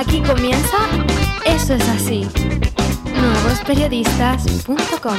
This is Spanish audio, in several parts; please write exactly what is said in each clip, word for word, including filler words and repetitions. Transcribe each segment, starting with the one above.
Aquí comienza Eso es así. nuevos periodistas punto com.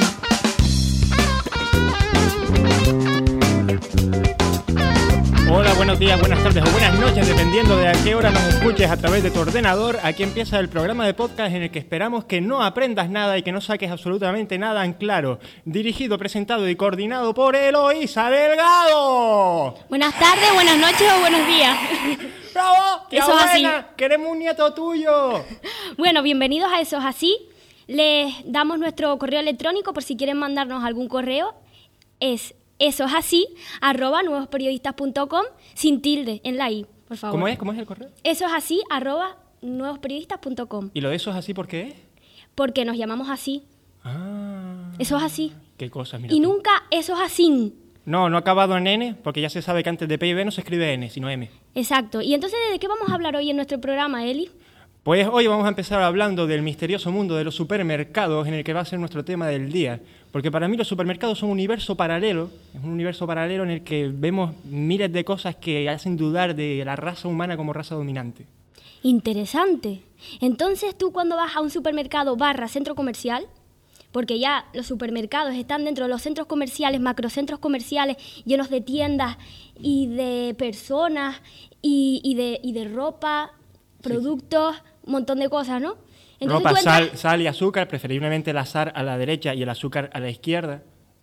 Hola, buenos días, buenas tardes o buenas noches, dependiendo de a qué hora nos escuches a través de tu ordenador. Aquí empieza el programa de podcast en el que esperamos que no aprendas nada y que no saques absolutamente nada en claro. Dirigido, presentado y coordinado por Eloísa Delgado. Buenas tardes, buenas noches o buenos días. ¡Bravo! ¡Qué Eso es así. buena! ¡Queremos un nieto tuyo! Bueno, bienvenidos a Eso es así. Les damos nuestro correo electrónico por si quieren mandarnos algún correo. Es eso es así, arroba nuevos periodistas punto com, sin tilde en la i, por favor. ¿Cómo es? ¿Cómo es el correo? Eso es así, arroba nuevos periodistas punto com. ¿Y lo de eso es así por qué es? Porque nos llamamos así. Ah. Eso es así. Qué cosa, mira. Y tú. nunca eso es así. No, no ha acabado en N, porque ya se sabe que antes de P y B no se escribe N, sino M. Exacto. Y entonces, ¿de qué vamos a hablar hoy en nuestro programa, Eli? Pues hoy vamos a empezar hablando del misterioso mundo de los supermercados, en el que va a ser nuestro tema del día. Porque para mí los supermercados son un universo paralelo, es un universo paralelo en el que vemos miles de cosas que hacen dudar de la raza humana como raza dominante. Interesante. Entonces, tú cuando vas a un supermercado barra centro comercial, porque ya los supermercados están dentro de los centros comerciales, macrocentros comerciales, llenos de tiendas y de personas y, y, de, y de ropa, productos, un montón de cosas, ¿no? Entonces, Ropa, tú entras... sal, sal y azúcar, preferiblemente el sal a la derecha y el azúcar a la izquierda.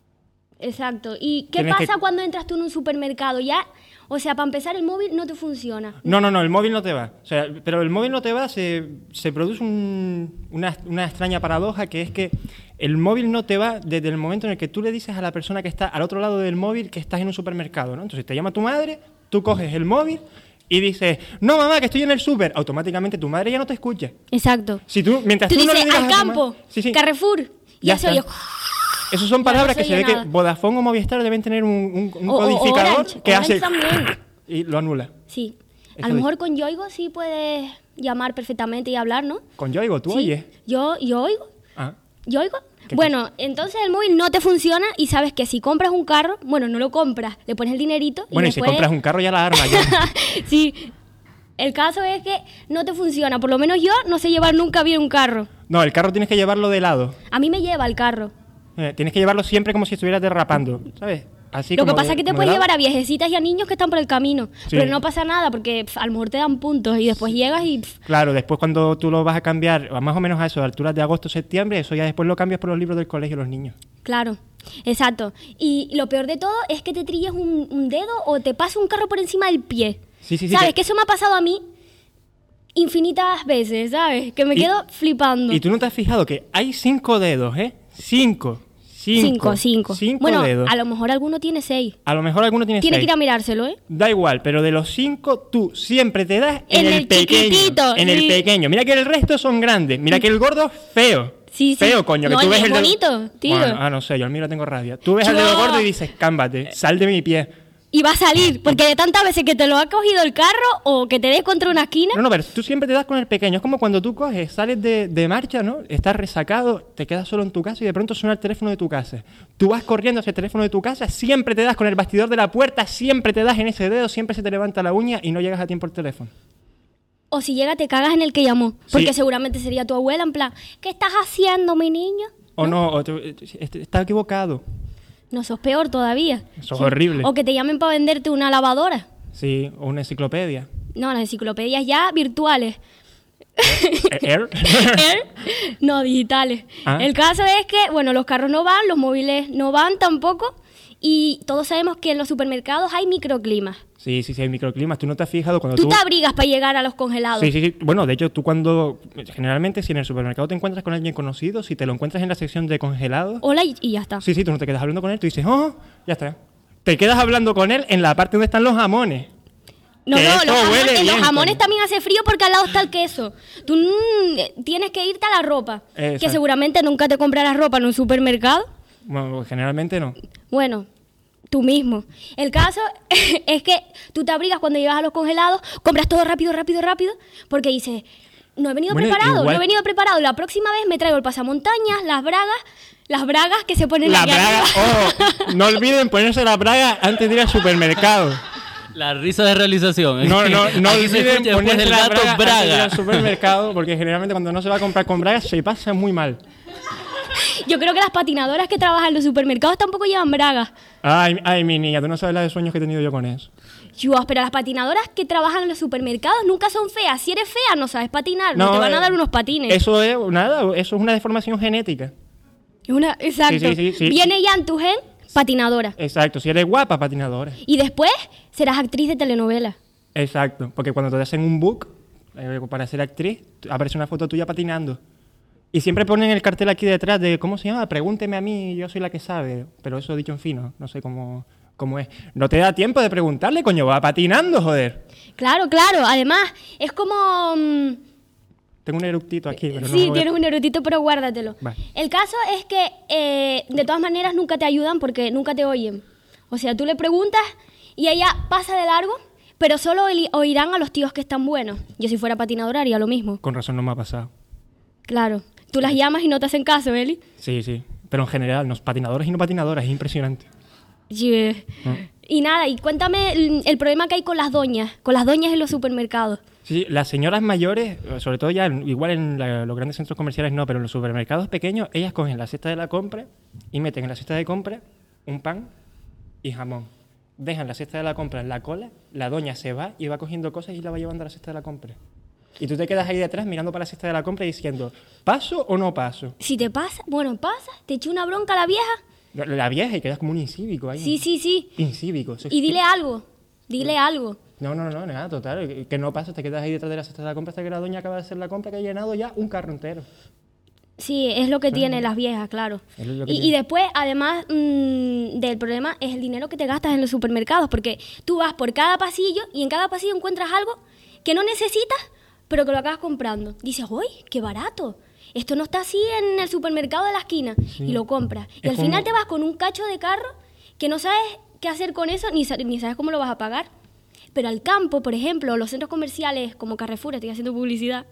Exacto. ¿Y qué Tienes pasa que- cuando entras tú en un supermercado? Ya, o sea, para empezar, el móvil no te funciona. No, no, no, el móvil no te va. O sea, pero el móvil no te va, se, se produce un- una, una extraña paradoja, que es que el móvil no te va desde el momento en el que tú le dices a la persona que está al otro lado del móvil que estás en un supermercado, ¿no? Entonces te llama tu madre, tú coges el móvil y dices, no mamá, que estoy en el súper. Automáticamente tu madre ya no te escucha. Exacto. Si tú, mientras Tú tú, no dices, le digas al a tu campo, madre- sí, sí. Carrefour, y Ya eso está. yo... Esas son Ya palabras no que se se ve oye que nada. Vodafone o Movistar deben tener un, un- un O- o codificador Orange, que Orange hace también. y lo anula. Sí. Eso A lo mejor dice. con Yoigo sí puedes llamar perfectamente y hablar, ¿no? Con Yoigo, tú Sí. oyes. Yo, yo oigo. Ah. ¿Yo oigo? ¿Qué Bueno, entonces el móvil no te funciona y sabes que si compras un carro, bueno, no lo compras, le pones el dinerito y Bueno, y si después... compras un carro ya la arma. ya. Sí. El caso es que no te funciona. Por lo menos yo no sé llevar nunca bien un carro. No, el carro tienes que llevarlo de lado. A mí me lleva el carro. Eh, tienes que llevarlo siempre como si estuvieras derrapando, ¿sabes? Así Lo que como pasa de- es que te como puedes de lado. llevar a viejecitas y a niños que están por el camino. Sí. Pero no pasa nada porque pf, a lo mejor te dan puntos y después llegas y... pf, Claro, después cuando tú lo vas a cambiar, a más o menos a eso, a alturas de agosto, septiembre, eso ya después lo cambias por los libros del colegio los niños. Claro, exacto. Y lo peor de todo es que te trilles un, un dedo o te pasa un carro por encima del pie. Sí, sí, sí, ¿Sabes? que- Que eso me ha pasado a mí infinitas veces, ¿sabes? Que me Y- quedo flipando. Y tú no te has fijado que hay cinco dedos, ¿eh? Cinco. Cinco. Cinco, cinco. Cinco bueno, dedos. a lo mejor alguno tiene seis. A lo mejor alguno tiene Tiene seis. que ir a mirárselo, ¿eh? Da igual, pero de los cinco tú siempre te das en, En el, el pequeño. chiquitito, En el sí. pequeño. Mira que el resto son grandes. Mira que el gordo es feo. Sí, sí. Feo, coño. Que No, tú y ves es el dedo- bonito, tío. Bueno, ah, no sé, yo al mío le tengo rabia. Tú ves al Yo- dedo gordo y dices, cámbate, sal de mi pie. Y va a salir, porque de tantas veces que te lo ha cogido el carro o que te des contra una esquina. No, no, pero tú siempre te das con el pequeño. Es como cuando tú coges, sales de, de marcha, ¿no? Estás resacado, te quedas solo en tu casa y de pronto suena el teléfono de tu casa. Tú vas corriendo hacia el teléfono de tu casa, siempre te das con el bastidor de la puerta, siempre te das en ese dedo, siempre se te levanta la uña y no llegas a tiempo al teléfono. O si llega, te cagas en el que llamó. Porque Sí. seguramente sería tu abuela, en plan, ¿qué estás haciendo, mi niño? O no, o tú- este- está equivocado. No, sos peor todavía. Eso es horrible. O que te llamen para venderte una lavadora. Sí, o una enciclopedia. No, las enciclopedias ya virtuales. Air. Air, no, digitales. Ah. El caso es que, bueno, los carros no van, los móviles no van tampoco. Y todos sabemos que en los supermercados hay microclimas. Sí, sí, sí, hay microclimas. Tú no te has fijado cuando Tú tú... te abrigas para llegar a los congelados. Sí, sí, sí. Bueno, de hecho, tú cuando... Generalmente, si en el supermercado te encuentras con alguien conocido, si te lo encuentras en la sección de congelados... Hola y, y ya está. Sí, sí, tú no te quedas hablando con él, tú dices, oh, ya está. Te quedas hablando con él en la parte donde están los jamones. No, Que no, eso los huele jamones, en bien, los jamones coño. también hace frío porque al lado está el queso. Tú mm, tienes que irte a la ropa. Exacto. Que seguramente nunca te comprarás ropa en un supermercado. Bueno, generalmente no. Bueno, tú mismo. El caso es que tú te abrigas cuando llegas a los congelados, compras todo rápido, rápido, rápido, porque dices, no he venido Bueno, preparado, igual- no he venido preparado. La próxima vez me traigo el pasamontañas, las bragas, las bragas que se ponen La aquí braga, arriba. oh, no olviden ponerse la braga antes de ir al supermercado. La risa de realización. No, no, no Aquí se olviden escucha después poner el la gato braga, antes de ir Braga. al supermercado, porque generalmente cuando no se va a comprar con bragas se pasa muy mal. Yo creo que las patinadoras que trabajan en los supermercados tampoco llevan bragas. Ay, ay, mi niña, tú no sabes la de sueños que he tenido yo con eso. Dios, pero las patinadoras que trabajan en los supermercados nunca son feas. Si eres fea, no sabes patinar, no, No, te van a eh, dar unos patines. Eso es nada, eso es una deformación genética. Una, exacto. Sí, sí, sí, sí. Viene ya en tu gen patinadora. Exacto, si eres guapa, patinadora. Y después serás actriz de telenovela. Exacto, porque cuando te hacen un book eh, para ser actriz, aparece una foto tuya patinando. Y siempre ponen el cartel aquí detrás de, ¿cómo se llama? Pregúnteme a mí, yo soy la que sabe. Pero eso dicho en fino, no sé cómo, cómo es. No te da tiempo de preguntarle, coño, va patinando, joder. Claro, claro. Además, es como... mm, Tengo un eructito aquí, pero no sí, lo voy a- tienes un erudito, pero guárdatelo. Vale. El caso es que, eh, de todas maneras, nunca te ayudan porque nunca te oyen. O sea, tú le preguntas y ella pasa de largo, pero solo oí- oirán a los tíos que están buenos. Yo si fuera patinadora haría lo mismo. Con razón no me ha pasado. Claro. Tú las llamas y no te hacen caso, Eli. Sí, sí. Pero en general, los patinadores y no patinadoras, es impresionante. Yeah. Y nada, y cuéntame el, el problema que hay con las doñas, con las doñas en los supermercados. Sí, las señoras mayores, sobre todo ya, en- igual en la- los grandes centros comerciales no, pero en los supermercados pequeños, ellas cogen la cesta de la compra y meten en la cesta de compra un pan y jamón. Dejan la cesta de la compra en la cola, la doña se va y va cogiendo cosas y la va llevando a la cesta de la compra. Y tú te quedas ahí detrás mirando para la cesta de la compra y diciendo, ¿paso o no paso? Si te pasa, bueno, pasa, te echa una bronca la vieja. La, la vieja y quedas como un incívico ahí. Sí, sí, sí. Incívico. eso es- Y dile algo, dile algo. No, no, no, nada, total. que- Que no pasa, te quedas ahí detrás de la cesta de la compra hasta que la doña acaba de hacer la compra que ha llenado ya un carro entero. Sí, es lo que tienen las viejas, claro. Es lo que Y, y tiene. después, además mm, del problema, es el dinero que te gastas en los supermercados, porque tú vas por cada pasillo y en cada pasillo encuentras algo que no necesitas, pero que lo acabas comprando. Dices, ¡uy, qué barato! Esto no está así en el supermercado de la esquina. Y lo compras. Y Es al final como- te vas con un cacho de carro que no sabes qué hacer con eso, ni, sa- ni sabes cómo lo vas a pagar. Pero al campo, por ejemplo, los centros comerciales como Carrefour, estoy haciendo publicidad,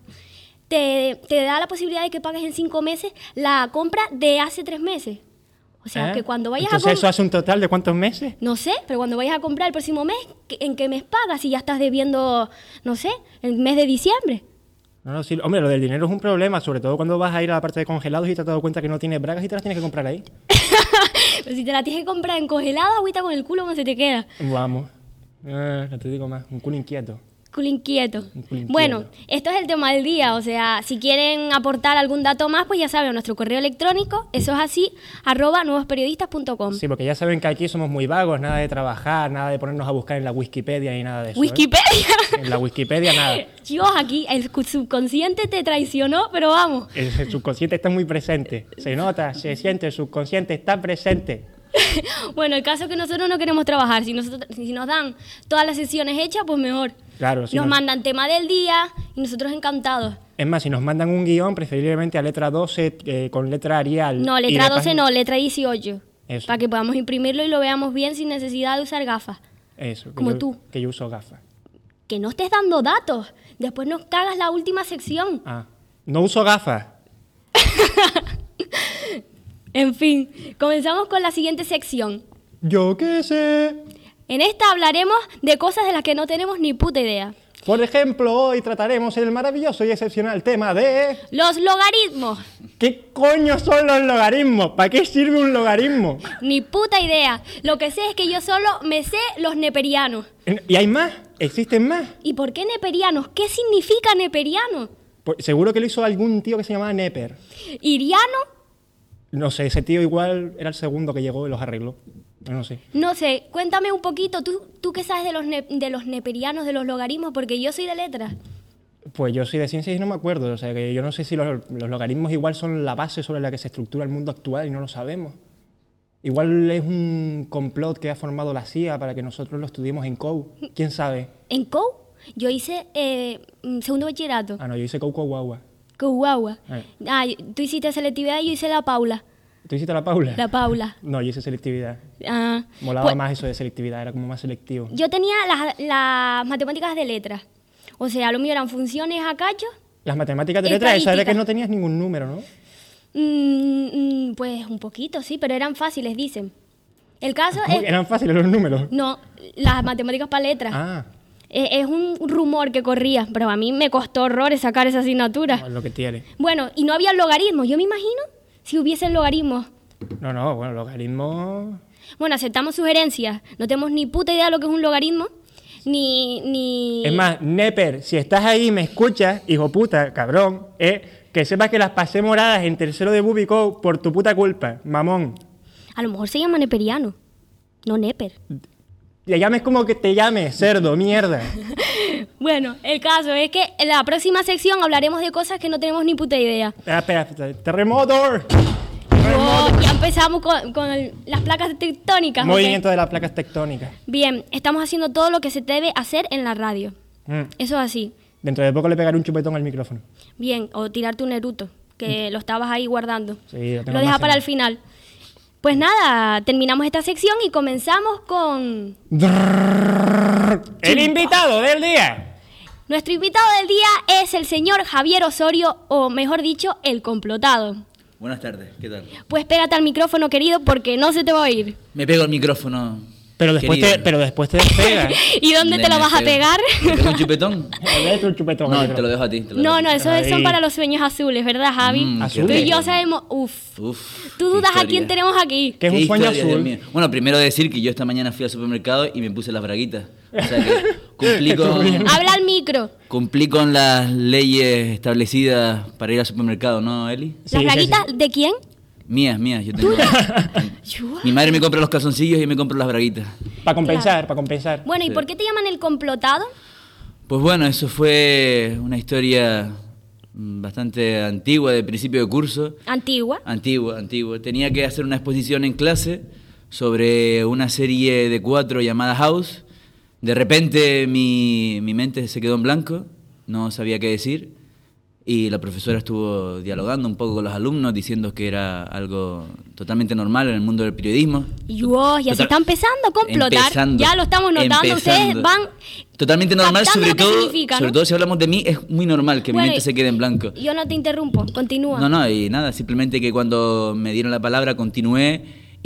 te, te da la posibilidad de que pagues en cinco meses la compra de hace tres meses. O sea, ¿Eh? que cuando vayas Entonces, a ¿eso comprar... hace un total de cuántos meses? No sé, pero cuando vayas a comprar el próximo mes, ¿qué- ¿en qué mes pagas? Si ya estás debiendo, no sé, el mes de diciembre. No, no, sí, hombre, lo del dinero es un problema, sobre todo cuando vas a ir a la parte de congelados y te has dado cuenta que no tienes bragas y te las tienes que comprar ahí. Pero si te la tienes que comprar en congelado, agüita con el culo, ¿cómo se te queda? Vamos. Eh, no te digo más, un culo inquieto. Culo inquieto. Un culo inquieto. Bueno, esto es el tema del día. O sea, si quieren aportar algún dato más, pues ya saben, nuestro correo electrónico, eso es así, arroba nuevosperiodistas punto com. Sí, porque ya saben que aquí somos muy vagos, nada de trabajar, nada de ponernos a buscar en la Wikipedia ni nada de eso. ¿eh? Wikipedia. En la Wikipedia nada. Dios, aquí el subconsciente te traicionó, pero vamos. El, el subconsciente está muy presente. Se nota, se siente, el subconsciente está presente. Bueno, el caso es que nosotros no queremos trabajar. Si, nosotros, si nos dan todas las sesiones hechas, pues mejor. Claro, si nos nos- mandan tema del día y nosotros encantados. Es más, si nos mandan un guión, preferiblemente a letra doce, eh, con letra Arial. No, y letra de doce página- no, letra dieciocho. Eso. Para que podamos imprimirlo y lo veamos bien sin necesidad de usar gafas. Eso, que Como yo- tú. Que yo uso gafas. Que no estés dando datos. Después nos cagas la última sección. Ah, no uso gafas. En fin, comenzamos con la siguiente sección. Yo qué sé. En esta hablaremos de cosas de las que no tenemos ni puta idea. Por ejemplo, hoy trataremos el maravilloso y excepcional tema de... Los logaritmos. ¿Qué coño son los logaritmos? ¿Para qué sirve un logaritmo? Ni puta idea. Lo que sé es que yo solo me sé los neperianos. ¿Y hay más? ¿Existen más? ¿Y por qué neperianos? ¿Qué significa neperiano? Pues seguro que lo hizo algún tío que se llamaba Neper. ¿Iriano? No sé, ese tío igual era el segundo que llegó y los arregló. Yo no sé. No sé, cuéntame un poquito. ¿Tú, tú qué sabes de los, ne- de los neperianos, de los logaritmos? Porque yo soy de letras. Pues yo soy de ciencias y no me acuerdo. O sea, que yo no sé si los, los logaritmos igual son la base sobre la que se estructura el mundo actual y no lo sabemos. Igual es un complot que ha formado la C I A para que nosotros lo estudiemos en C O U. ¿Quién sabe? ¿En C O U? Yo hice eh, mm, segundo bachillerato. Ah, no, yo hice C O U Guagua. Chihuahua. Eh. Ah, yo- tú hiciste selectividad y yo hice la Paula. ¿Tú hiciste la Paula? La Paula. No, yo hice selectividad. Ah, Molaba pues, más eso de selectividad, era como más selectivo. yo tenía las, las matemáticas de letras. O sea, lo mío eran funciones a cacho. Las matemáticas de letras, esa era que Estadística. no tenías ningún número, ¿no? Mm, mm, pues un poquito, sí, pero eran fáciles, dicen. El caso ¿Cómo es... que eran fáciles los números? No, las matemáticas para letras. Ah, Eh, Es un rumor que corría, pero a mí me costó horrores sacar esa asignatura. no, es lo que tiene. Bueno, y no había logaritmos. Yo me imagino si hubiesen logaritmos. No, no, bueno, logaritmos... Bueno, aceptamos sugerencias. No tenemos ni puta idea de lo que es un logaritmo, ni... ni... Es más, Neper, si estás ahí y me escuchas, hijo puta, cabrón, eh, que sepas que las pasé moradas en tercero de Bubico por tu puta culpa, mamón. A lo mejor se llama neperiano, no neper. Le llames como que te llames, cerdo, mierda. Bueno, el caso es que en la próxima sección hablaremos de cosas que no tenemos ni puta idea. Espera, espera, espera. ¡Terremoto! Oh, ya empezamos con, con el- las placas tectónicas. ¿ok? Movimiento de las placas tectónicas. Bien, estamos haciendo todo lo que se debe hacer en la radio. Mm. Eso es así. Dentro de poco le pegaré un chupetón al micrófono. Bien, o tirarte un Naruto, que lo estabas ahí guardando. Sí, lo tengo lo deja almacenado. para el final. Pues nada, terminamos esta sección y comenzamos con El invitado del día. nuestro invitado del día es el señor Javier Osorio, o mejor dicho, el complotado. Buenas tardes, ¿qué tal? Pues pégate al micrófono, querido, porque no se te va a oír. Me pego el micrófono. Pero después, querido. te, pero después te despega. ¿Y dónde Me- te lo me vas a pego. pegar? ¿Me pego un chupetón? Le meto un chupetón al No, te lo micrófono. dejo a ti. te lo dejo No, a ti. no, esos Ahí. son para los sueños azules, ¿verdad, Javi? Mm, qué Tú y rico. yo sabemos... Uf. Uf, Tú qué dudas a historia. quién tenemos aquí. Que es un Qué sueño historia, Dios azul. mío. Bueno, primero decir que yo esta mañana fui al supermercado y me puse las braguitas. O sea que cumplí con, Habla al micro. cumplí con las leyes establecidas para ir al supermercado, ¿no, Eli? Sí, ¿Las sí, braguitas sí. de quién? Mías, mías. Yo tengo... Mi madre me compra los calzoncillos y yo me compro las braguitas. Para compensar, para compensar. Bueno, ¿y Sí. por qué te llaman el complotado? Pues bueno, eso fue una historia mm, bastante antigua, de principio de curso. Antigua. Antigua, antigua. Tenía que hacer una exposición en clase sobre una serie de cuatro llamada House. De repente mi, mi mente se quedó en blanco, no sabía qué decir. Y la profesora estuvo dialogando un poco con los alumnos, diciendo que era algo totalmente normal en el mundo del periodismo. Y wow, ya se Total- está empezando a complotar. Empezando, ya lo estamos notando. Ustedes empezando. van... Totalmente normal, captando sobre lo que todo, significa, ¿no? sobre todo si hablamos de mí, es muy normal que Bueno, mi mente se quede en blanco. Yo no te interrumpo. Continúa. No, no, y nada, simplemente que cuando me dieron la palabra continué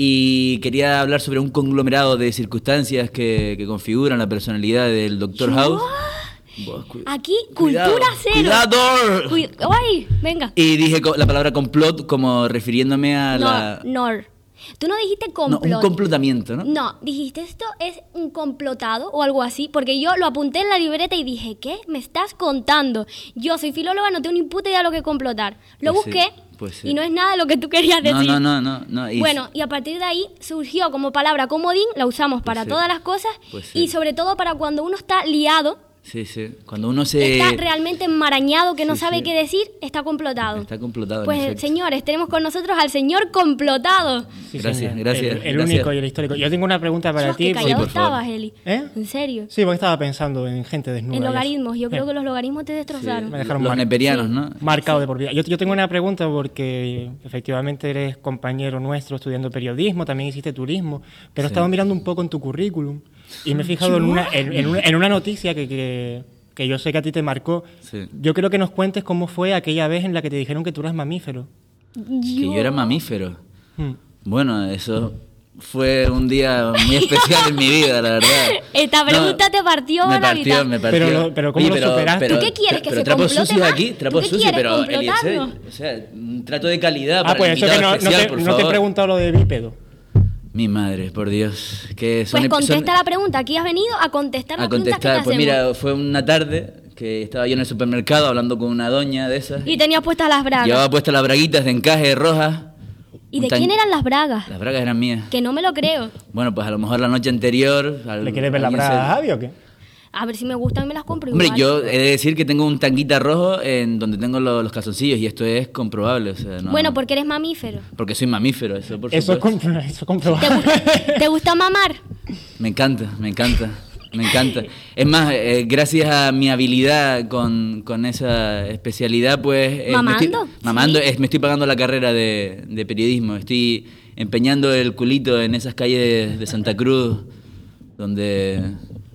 y quería hablar sobre un conglomerado de circunstancias que, que configuran la personalidad del doctor House. Buah, cu- Aquí, cuidado, cultura cero. ¡Cuidado! Cui- ¡Ay! Venga. Y dije co- la palabra complot como refiriéndome a la... No, nor. Tú no dijiste No, complot. un complotamiento, ¿no? No, dijiste esto es un complotado o algo así, porque yo lo apunté en la libreta y dije, ¿qué me estás contando? Yo soy filóloga, no tengo ni puta idea de lo que es complotar. Lo Pues sí, busqué pues sí. y no es nada de lo que tú querías No, decir. no, no, no, no. y- Bueno, y a partir de ahí surgió como palabra comodín, la usamos para sí. todas las cosas Pues sí. y sobre todo para cuando uno está liado, Sí, sí. Cuando uno se... está realmente enmarañado, que no Sí, sabe sí. qué decir, está complotado. Está complotado, en Pues efecto. señores, tenemos con nosotros al señor complotado. Sí, Gracias, señor. gracias, El, el gracias. único y el histórico. Yo tengo una pregunta para Dios, ti. qué porque- callado por favor. estabas, Eli. ¿Eh? ¿En serio? Sí, porque estaba pensando en gente desnuda. En y eso. logaritmos. Yo creo Sí. que los logaritmos te destrozaron. Me dejaron Los mar- neperianos, ¿no? marcado de por vida. Yo, yo tengo una pregunta porque efectivamente eres compañero nuestro estudiando periodismo, también hiciste turismo, pero he Sí. estado mirando un poco en tu currículum y me he fijado en una, en, en una, en una noticia que, que, que yo sé que a ti te marcó. Sí. Yo creo que nos cuentes cómo fue aquella vez en la que te dijeron que tú eras mamífero. Que yo era mamífero. Hmm. Bueno, eso fue un día muy especial en mi vida, la verdad. Esta pregunta te partió me la partió, mitad. me partió. Pero lo- pero ¿cómo lo superaste? ¿Tú qué quieres, que pero se trapos complote sucios más? aquí, ¿Tú trapos qué sucios, quieres, pero complotarnos? Eliezer, o sea, un trato de calidad Ah, para pues el eso que invitado no, no especial, te, por no te he favor. preguntado lo de bípedo. Mi madre, por Dios, que son Pues contesta son- la pregunta. Aquí has venido a contestar la a pregunta que contestar. te Pues hacemos. mira, fue una tarde que estaba yo en el supermercado hablando con una doña de esas. Y tenías puestas las bragas. Llevaba puestas las braguitas de encaje rojas. ¿Y un de tan- quién eran las bragas? Las bragas eran mías. Que no me lo creo. Bueno, pues a lo mejor la noche anterior... al- ¿Le quieres ver la alguien brada se- a Javi o qué? A ver si me gustan y me las compro Hombre, igual. yo he de decir que tengo un tanguita rojo en donde tengo lo- los calzoncillos y esto es comprobable, o sea, no... Bueno, porque eres mamífero. Porque soy mamífero, eso por Eso es, supuesto. compro- eso es comprobable. ¿Te, gusta, ¿Te gusta mamar? Me encanta, me encanta, me encanta. Es más, eh, gracias a mi habilidad con, con esa especialidad, pues... eh, me ¿Mamando? estoy- mamando, Sí. es- me estoy pagando la carrera de, de periodismo, estoy empeñando el culito en esas calles de Santa Cruz, donde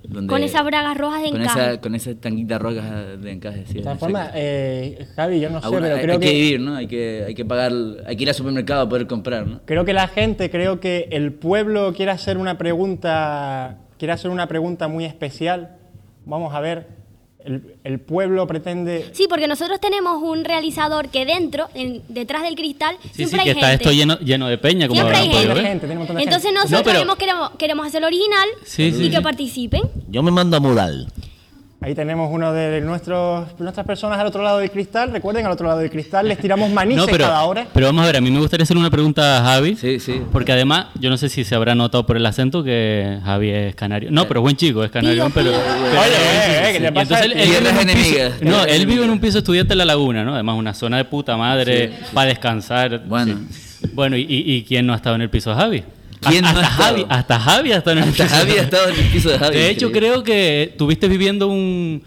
Donde, Con esas bragas rojas de con encaje. Esa, con esas tanguitas rojas de encaje. Sí, De todas exacto. formas, eh, Javi, yo no sé, Ah, bueno, pero hay, creo hay que, que, vivir, ¿no? Hay que, hay que pagar, hay que ir al supermercado a poder comprar, ¿no? creo que la gente, creo que el pueblo quiere hacer una pregunta, quiere hacer una pregunta muy especial. Vamos a ver, el, el pueblo pretende... Sí, porque nosotros tenemos un realizador que dentro, en- detrás del cristal, Sí, siempre sí, que hay está gente. esto lleno, lleno de peña, como Siempre hay habrán podido gente. ver. gente, tiene un montón de Entonces gente. nosotros No, pero- queremos, queremos, queremos hacer original Sí, sí, y que sí. participen. Yo me mando a mudar. Ahí tenemos uno de nuestros, nuestras personas al otro lado del cristal. Recuerden, al otro lado del cristal les tiramos manices No, pero, cada hora. pero vamos a ver, a mí me gustaría hacer una pregunta a Javi. Sí, sí. Porque además, yo no sé si se habrá notado por el acento que Javi es canario. No, pero buen chico, es canario. Pido, pero, pido. pero- Oye, sí, sí, eh, sí, ¿qué sí. te Y pasa? entonces él- él Tierras vive en un piso- enemigas. No, Tierras él vive en enemigas. un piso estudiante en La Laguna, ¿no? Además, una zona de puta madre Sí, sí. para descansar. Bueno. Sí. Bueno, ¿y, y, y quién no ha estado en el piso de Javi? ¿Quién no hasta, ha estado? Javi, hasta Javi ha estado en el Hasta piso de Javi ha estado en el piso de Javi. De hecho, increíble. creo que estuviste viviendo un,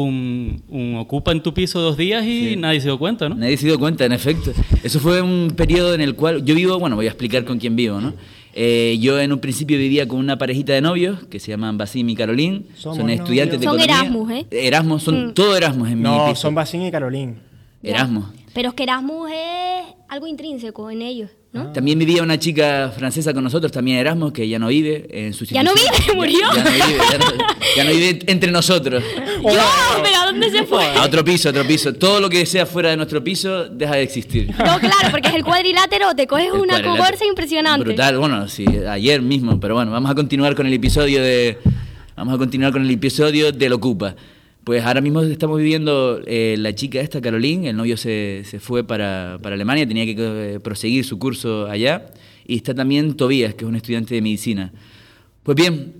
un, un ocupa en tu piso dos días y Sí. nadie se dio cuenta, ¿no? Nadie se dio cuenta, en efecto. Eso fue un periodo en el cual yo vivo, bueno, voy a explicar con quién vivo, ¿no? Eh, yo en un principio vivía con una parejita de novios que se llaman Basim y Carolín. Somos Son estudiantes de Son economía. Erasmus, ¿eh? Erasmus, son Mm. todo Erasmus en mi No, piso. son Basín y Carolín. Ya. Erasmus. Pero es que Erasmus es algo intrínseco en ellos, ¿no? También vivía una chica francesa con nosotros, también Erasmus, que ya no vive en su ¿Ya no institución. vive? ¿Murió? Ya, ya no vive, ya no, ya no vive entre nosotros. ¡Dios! ¿Pero a dónde se fue? A otro piso, a otro piso. Todo lo que sea fuera de nuestro piso deja de existir. No, claro, porque es el cuadrilátero, te coges El una cuadrilátero. cogorza impresionante. Brutal, bueno, sí, ayer mismo, pero bueno, vamos a continuar con el episodio de vamos a continuar con el episodio del Ocupa. Pues ahora mismo estamos viviendo eh, la chica esta, Caroline, el novio se, se fue para, para Alemania, tenía que eh, proseguir su curso allá, y está también Tobías, que es un estudiante de medicina. Pues bien,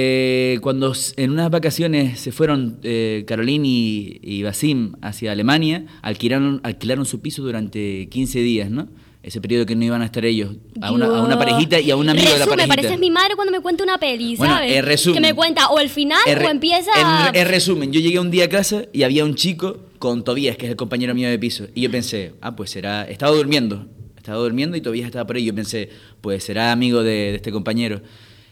eh, cuando s- en unas vacaciones se fueron eh, Caroline y, y Basim hacia Alemania, alquilaron, alquilaron su piso durante quince días, ¿no? Ese periodo que no iban a estar ellos, a una, a una Dios. parejita y a un amigo de la Resume, parejita. pareces mi madre cuando me cuenta una peli, Bueno, ¿sabes? en resumen. Que me cuenta o el final En re- o empieza... En, en resumen, yo llegué un día a casa y había un chico con Tobías, que es el compañero mío de piso. Y yo pensé, ah, pues será... Estaba durmiendo. Estaba durmiendo y Tobías estaba por ahí. Yo pensé, pues será amigo de, de este compañero.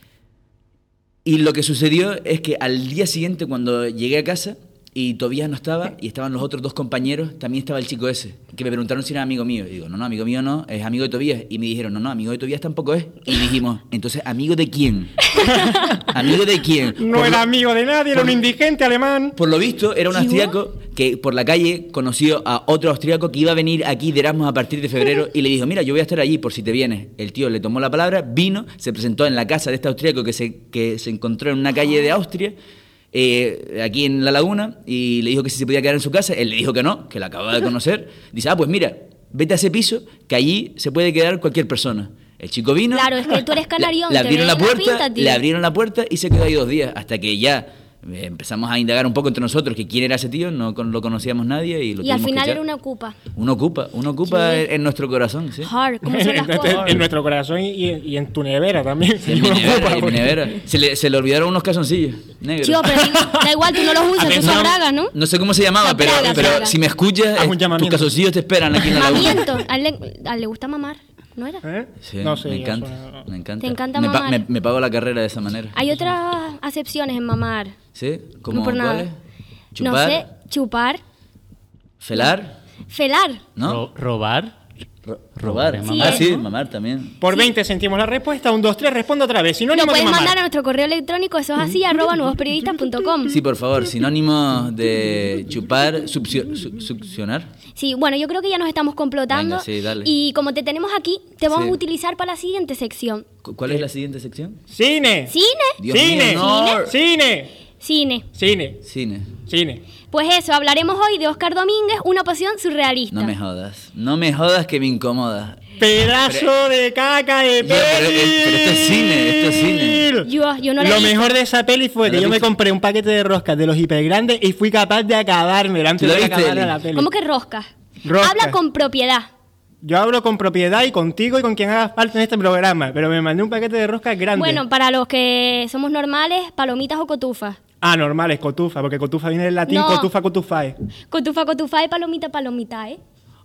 Y lo que sucedió es que al día siguiente, cuando llegué a casa y Tobías no estaba, y estaban los otros dos compañeros, también estaba el chico ese, que me preguntaron si era amigo mío. Y digo, no, no, amigo mío no, es amigo de Tobías. Y me dijeron, no, no, amigo de Tobías tampoco es. Y dijimos, entonces, ¿amigo de quién? ¿Amigo de quién? No Por era lo- amigo de nadie, era un indigente alemán. Por lo visto, era un ¿Chivo? austríaco que por la calle conoció a otro austríaco que iba a venir aquí de Erasmus a partir de febrero y le dijo, mira, yo voy a estar allí por si te vienes. El tío le tomó la palabra, vino, se presentó en la casa de este austríaco que se, que se encontró en una calle de Austria, eh, aquí en La Laguna, y le dijo que si se podía quedar en su casa. Él le dijo que no, que la acababa de conocer. Dice, ah, pues mira, vete a ese piso, que allí se puede quedar cualquier persona. El chico vino. Claro, es que tú eres canarión, Le, le te abrieron ven la la puerta, pinta, tío. le abrieron la puerta y se quedó ahí dos días, hasta que ya eh, empezamos a indagar un poco entre nosotros que quién era ese tío, no con- lo conocíamos nadie y lo Y al tuvimos que final echar. era una ocupa. Uno ocupa, uno ocupa Sí. en, en nuestro corazón, sí. Hard, ¿cómo son las cosas? en nuestro corazón y, y en tu nevera también. En mi Uno nevera, ocupa, en mi porque- nevera. Se le, se le olvidaron unos calzoncillos negros. Chico, pero da igual, tú no los usas, tú Atención. son bragas, ¿no? No sé cómo se llamaba, La pero, praga, pero praga. si me escuchas, Haz un eh, tus llamamiento. calzoncillos te esperan aquí en la laguna. Mamiento. A él le, a él le gusta mamar, ¿no era? ¿Eh? Sí, No sé. me yo encanta, eso- me encanta. Te encanta me, pa- mamar. me, me pago la carrera de esa manera. Hay otras acepciones en mamar. ¿Sí? ¿Cómo No por nada. cuáles? No Chupar, sé, chupar, felar, felar. ¿no? Ro- robar. Ro- robar. Sí, ah, ¿eh? sí, mamar también. Por veinte sentimos la respuesta. Un, dos, tres, responda otra vez. Lo Sinónimo de puedes mamar. mandar a nuestro correo electrónico, eso es así, arroba nuevosperiodistas punto com. Sí, por favor, sinónimos de chupar, succio- su- succionar. Sí, bueno, yo creo que ya nos estamos complotando. Venga, sí, dale. Y como te tenemos aquí, te vamos Sí. a utilizar para la siguiente sección. ¿Cu- ¿Cuál es la siguiente sección? Cine. ¿Cine? Dios Cine. mío, no. Cine. Cine. Cine. Cine. Cine. Pues eso, hablaremos hoy de Óscar Domínguez, una pasión surrealista. No me jodas. No me jodas que me incomoda. Pedazo de caca de No, pero- peli. pero esto es cine, esto es cine. Yo, yo no la Lo he visto. mejor de esa peli fue ¿No que la yo me viste? compré un paquete de roscas de los hipergrandes y fui capaz de acabarme antes ¿Tú la de viste, acabar Eli? la peli. ¿Cómo que roscas? Roscas. Habla con propiedad. Yo hablo con propiedad y contigo y con quien haga falta en este programa, pero me mandé un paquete de roscas grande. Bueno, para los que somos normales, palomitas o cotufas. Ah, normal, es cotufa, porque cotufa viene del latín No. cotufa, cotufae. Cotufa, cotufa y palomita, palomita, ¿eh?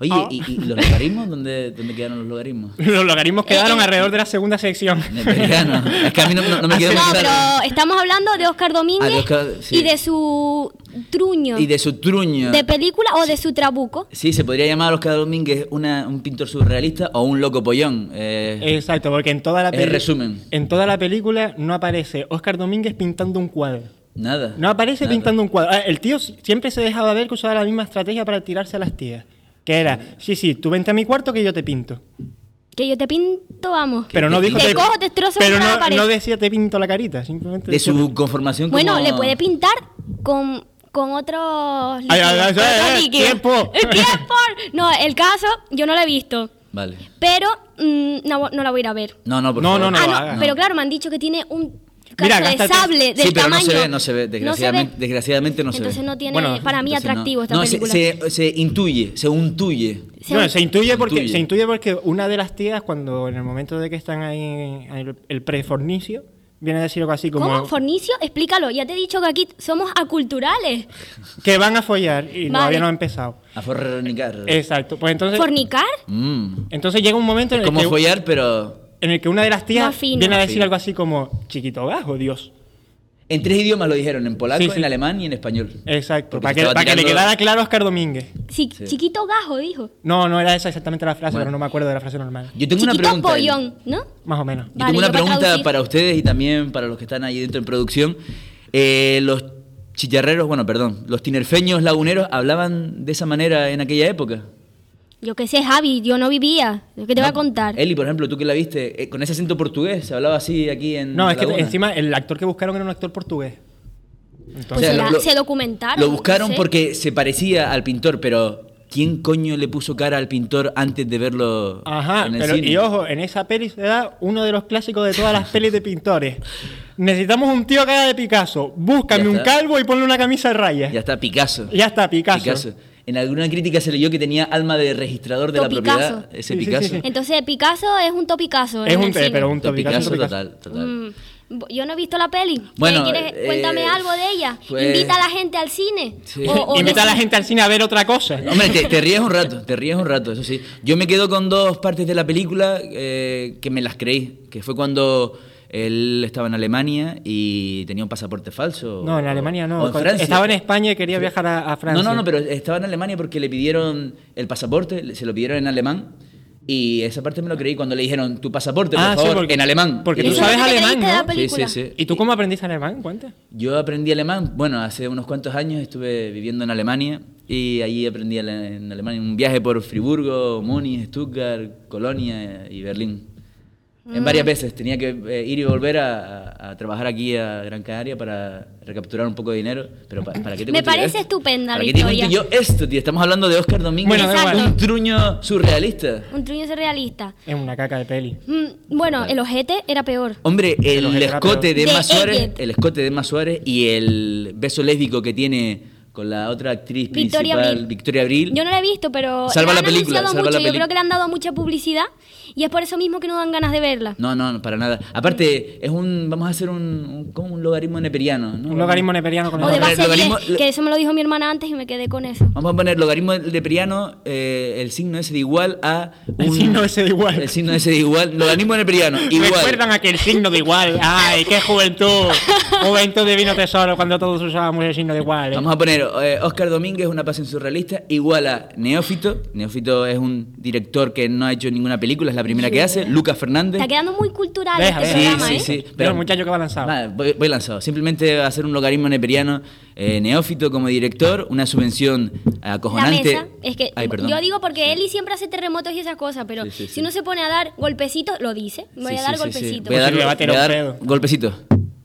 Oye, Ah. ¿y, y los logaritmos? ¿Dónde, ¿Dónde quedaron los logaritmos? Los logaritmos quedaron Eh, eh. alrededor de la segunda sección. Neperiano. Es que a mí no, no, no me quedó No, muy claro. pero estamos hablando de Óscar Domínguez Ah, de Óscar, sí. y de su truño Y de su truño. de película o de su trabuco. Sí, se podría llamar a Óscar Domínguez una, un pintor surrealista o un loco pollón. Eh, Exacto, porque en toda la El peli- resumen. en toda la película no aparece Óscar Domínguez pintando un cuadro. nada. No aparece nada. pintando un cuadro. Ah, El tío siempre se dejaba ver que usaba la misma estrategia para tirarse a las tías. Que era, sí, sí, tú vente a mi cuarto que yo te pinto. Que yo te pinto, vamos. Pero no te dijo... Te cojo, te destrozo pero contra la no, pared. no decía te pinto la carita, simplemente De decía- su conformación como... Bueno, le puede pintar con, con otros... Ay, ay, ay, con ay, otros ay, líquidos. tiempo. ¡El tiempo! No, el caso yo no lo he visto. Vale. Pero mm, no, no la voy a ir a ver. No, no, por No, favor. no, no. ah, lo no, haga. pero claro, me han dicho que tiene un Mira, cacho de gástate- sable del Sí, pero no tamaño. se ve, no se ve. Desgraciadamente, ve. desgraciadamente no se Entonces ve. no tiene Bueno, para mí Entonces, no. atractivo esta No, se, película. se, se intuye, se intuye. Se- No, se intuye porque intuye. se intuye porque una de las tías cuando en el momento de que están ahí el, el prefornicio viene a decir algo así como ¿Cómo? ¿Fornicio? Explícalo. Ya te he dicho que aquí somos aculturales. que van a follar y Vale. todavía no ha empezado. A fornicar. Exacto. Pues entonces ¿Fornicar? Mm. entonces llega un momento en Es el como que follar, pero en el que una de las tías Más fino. viene a Más decir fino. algo así como chiquito gajo, Dios. en tres idiomas lo dijeron, en polaco, Sí, sí. en alemán y en español. Exacto, Porque para se que, estaba para que le tirando- quedara claro a Óscar Domínguez. Sí, Sí. Chiquito gajo, dijo. No, no era esa exactamente la frase, Bueno. pero no me acuerdo de la frase normal. Yo tengo una Chiquito pregunta. pollón, ¿no? Más o menos. Yo Vale, tengo una yo voy a pregunta traducir. para ustedes y también para los que están ahí dentro en producción. Eh, los chicharreros, bueno, perdón, los tinerfeños laguneros hablaban de esa manera en aquella época. Yo qué sé, Javi, yo no vivía. ¿Qué te voy a No, contar? Eli, por ejemplo, tú que la viste, eh, con ese acento portugués, se hablaba así aquí en No, es que Laguna. encima el actor que buscaron era un actor portugués. Pues Entonces, O sea, será- lo- se documentaron. Lo buscaron no sé. porque se parecía al pintor, pero ¿quién coño le puso cara al pintor antes de verlo ajá, en el pero cine? y ojo, en esa peli se da uno de los clásicos de todas las pelis de pintores. Necesitamos un tío que haga de Picasso. Búscame Ya un está. calvo y ponle una camisa de rayas. Ya está, Picasso. Ya está, Picasso. En alguna crítica se leyó que tenía alma de registrador de la Topicazo. propiedad. Ese Sí, sí, Picasso. sí, sí. Entonces, Picasso es un topicazo. Es en un el te- cine. pero un Topicazo topicazo. total, total. Mm, yo no he visto la peli. Bueno, ¿Qué ¿Quieres? eh, Cuéntame algo de ella. pues- Invita a la gente al cine. Sí. O- o Invita a la deci- gente al cine a ver otra cosa. Hombre, te, te ríes un rato, te ríes un rato, eso sí. Yo me quedo con dos partes de la película eh, que me las creí, que fue cuando él estaba en Alemania y tenía un pasaporte falso. No, en o- Alemania no. o en Francia. Estaba en España y quería viajar a, a Francia. No, no, no, pero estaba en Alemania porque le pidieron el pasaporte, le- se lo pidieron en alemán. Y esa parte me lo creí cuando le dijeron tu pasaporte, por Ah, sí, favor, porque- en alemán. porque Y tú Eso yo- es sabes lo que te alemán, leíste de la ¿no? película. Sí, sí, sí. ¿Y tú cómo aprendiste alemán? Cuenta. Yo aprendí alemán, bueno, hace unos cuantos años estuve viviendo en Alemania y allí aprendí ale- en Alemania un viaje por Friburgo, Múnich, Stuttgart, Colonia y Berlín. Mm. En varias veces tenía que eh, ir y volver a, a- a trabajar aquí a Gran Canaria para recapturar un poco de dinero. Pero pa- ¿para qué te Me cuento yo parece esto? estupenda ¿Para la qué te cuento historia. yo esto, tío? Estamos hablando de Óscar Domínguez, Bueno, da igual. un truño surrealista. Un truño surrealista. Es una caca de peli. Mm, bueno, el ojete era peor. Hombre, el Pero era escote de peor. Emma De Suárez, Elliot. el escote de Emma Suárez y el beso lésbico que tiene con la otra actriz Victoria principal, Abril. Victoria Abril. Yo no la he visto, pero Salva la la han película, anunciado salva mucho. la Yo peli- creo que le han dado mucha publicidad y es por eso mismo que no dan ganas de verla. No, no, no, para nada. Aparte, es un, vamos a hacer un, un, como un logaritmo neperiano, ¿no? Un logaritmo neperiano con O el de Vamos a base poner diez, logaritmo- que eso me lo dijo mi hermana antes y me quedé con eso. Vamos a poner logaritmo neperiano, eh, el signo ese de igual a... El un- signo ese de igual. El signo ese de igual. Logaritmo neperiano, igual. Recuerdan aquel signo de igual. Ay, qué juventud. Juventud divino tesoro cuando todos usábamos el signo de igual. ¿eh? Vamos a poner eh, Óscar Domínguez, una pasión surrealista, igual a Neófito. Neófito es un director que no ha hecho ninguna película, es la primera que hace. Lucas Fernández. Está quedando muy cultural Deja, este deja. programa, sí, ¿eh? sí. Pero el muchacho que va lanzado. Nada, voy, voy lanzado. Simplemente va a hacer un logaritmo neperiano. Eh, Neófito como director, una subvención La acojonante. mesa, es que Ay, perdón. yo digo porque Eli siempre hace terremotos y esas cosas, pero Sí, sí, sí. si uno se pone a dar golpecitos, lo dice. Voy Sí, a dar sí, sí, sí. golpecitos. Voy a dar, Pues sí, le va a tirar voy a un dar pedo. golpecitos.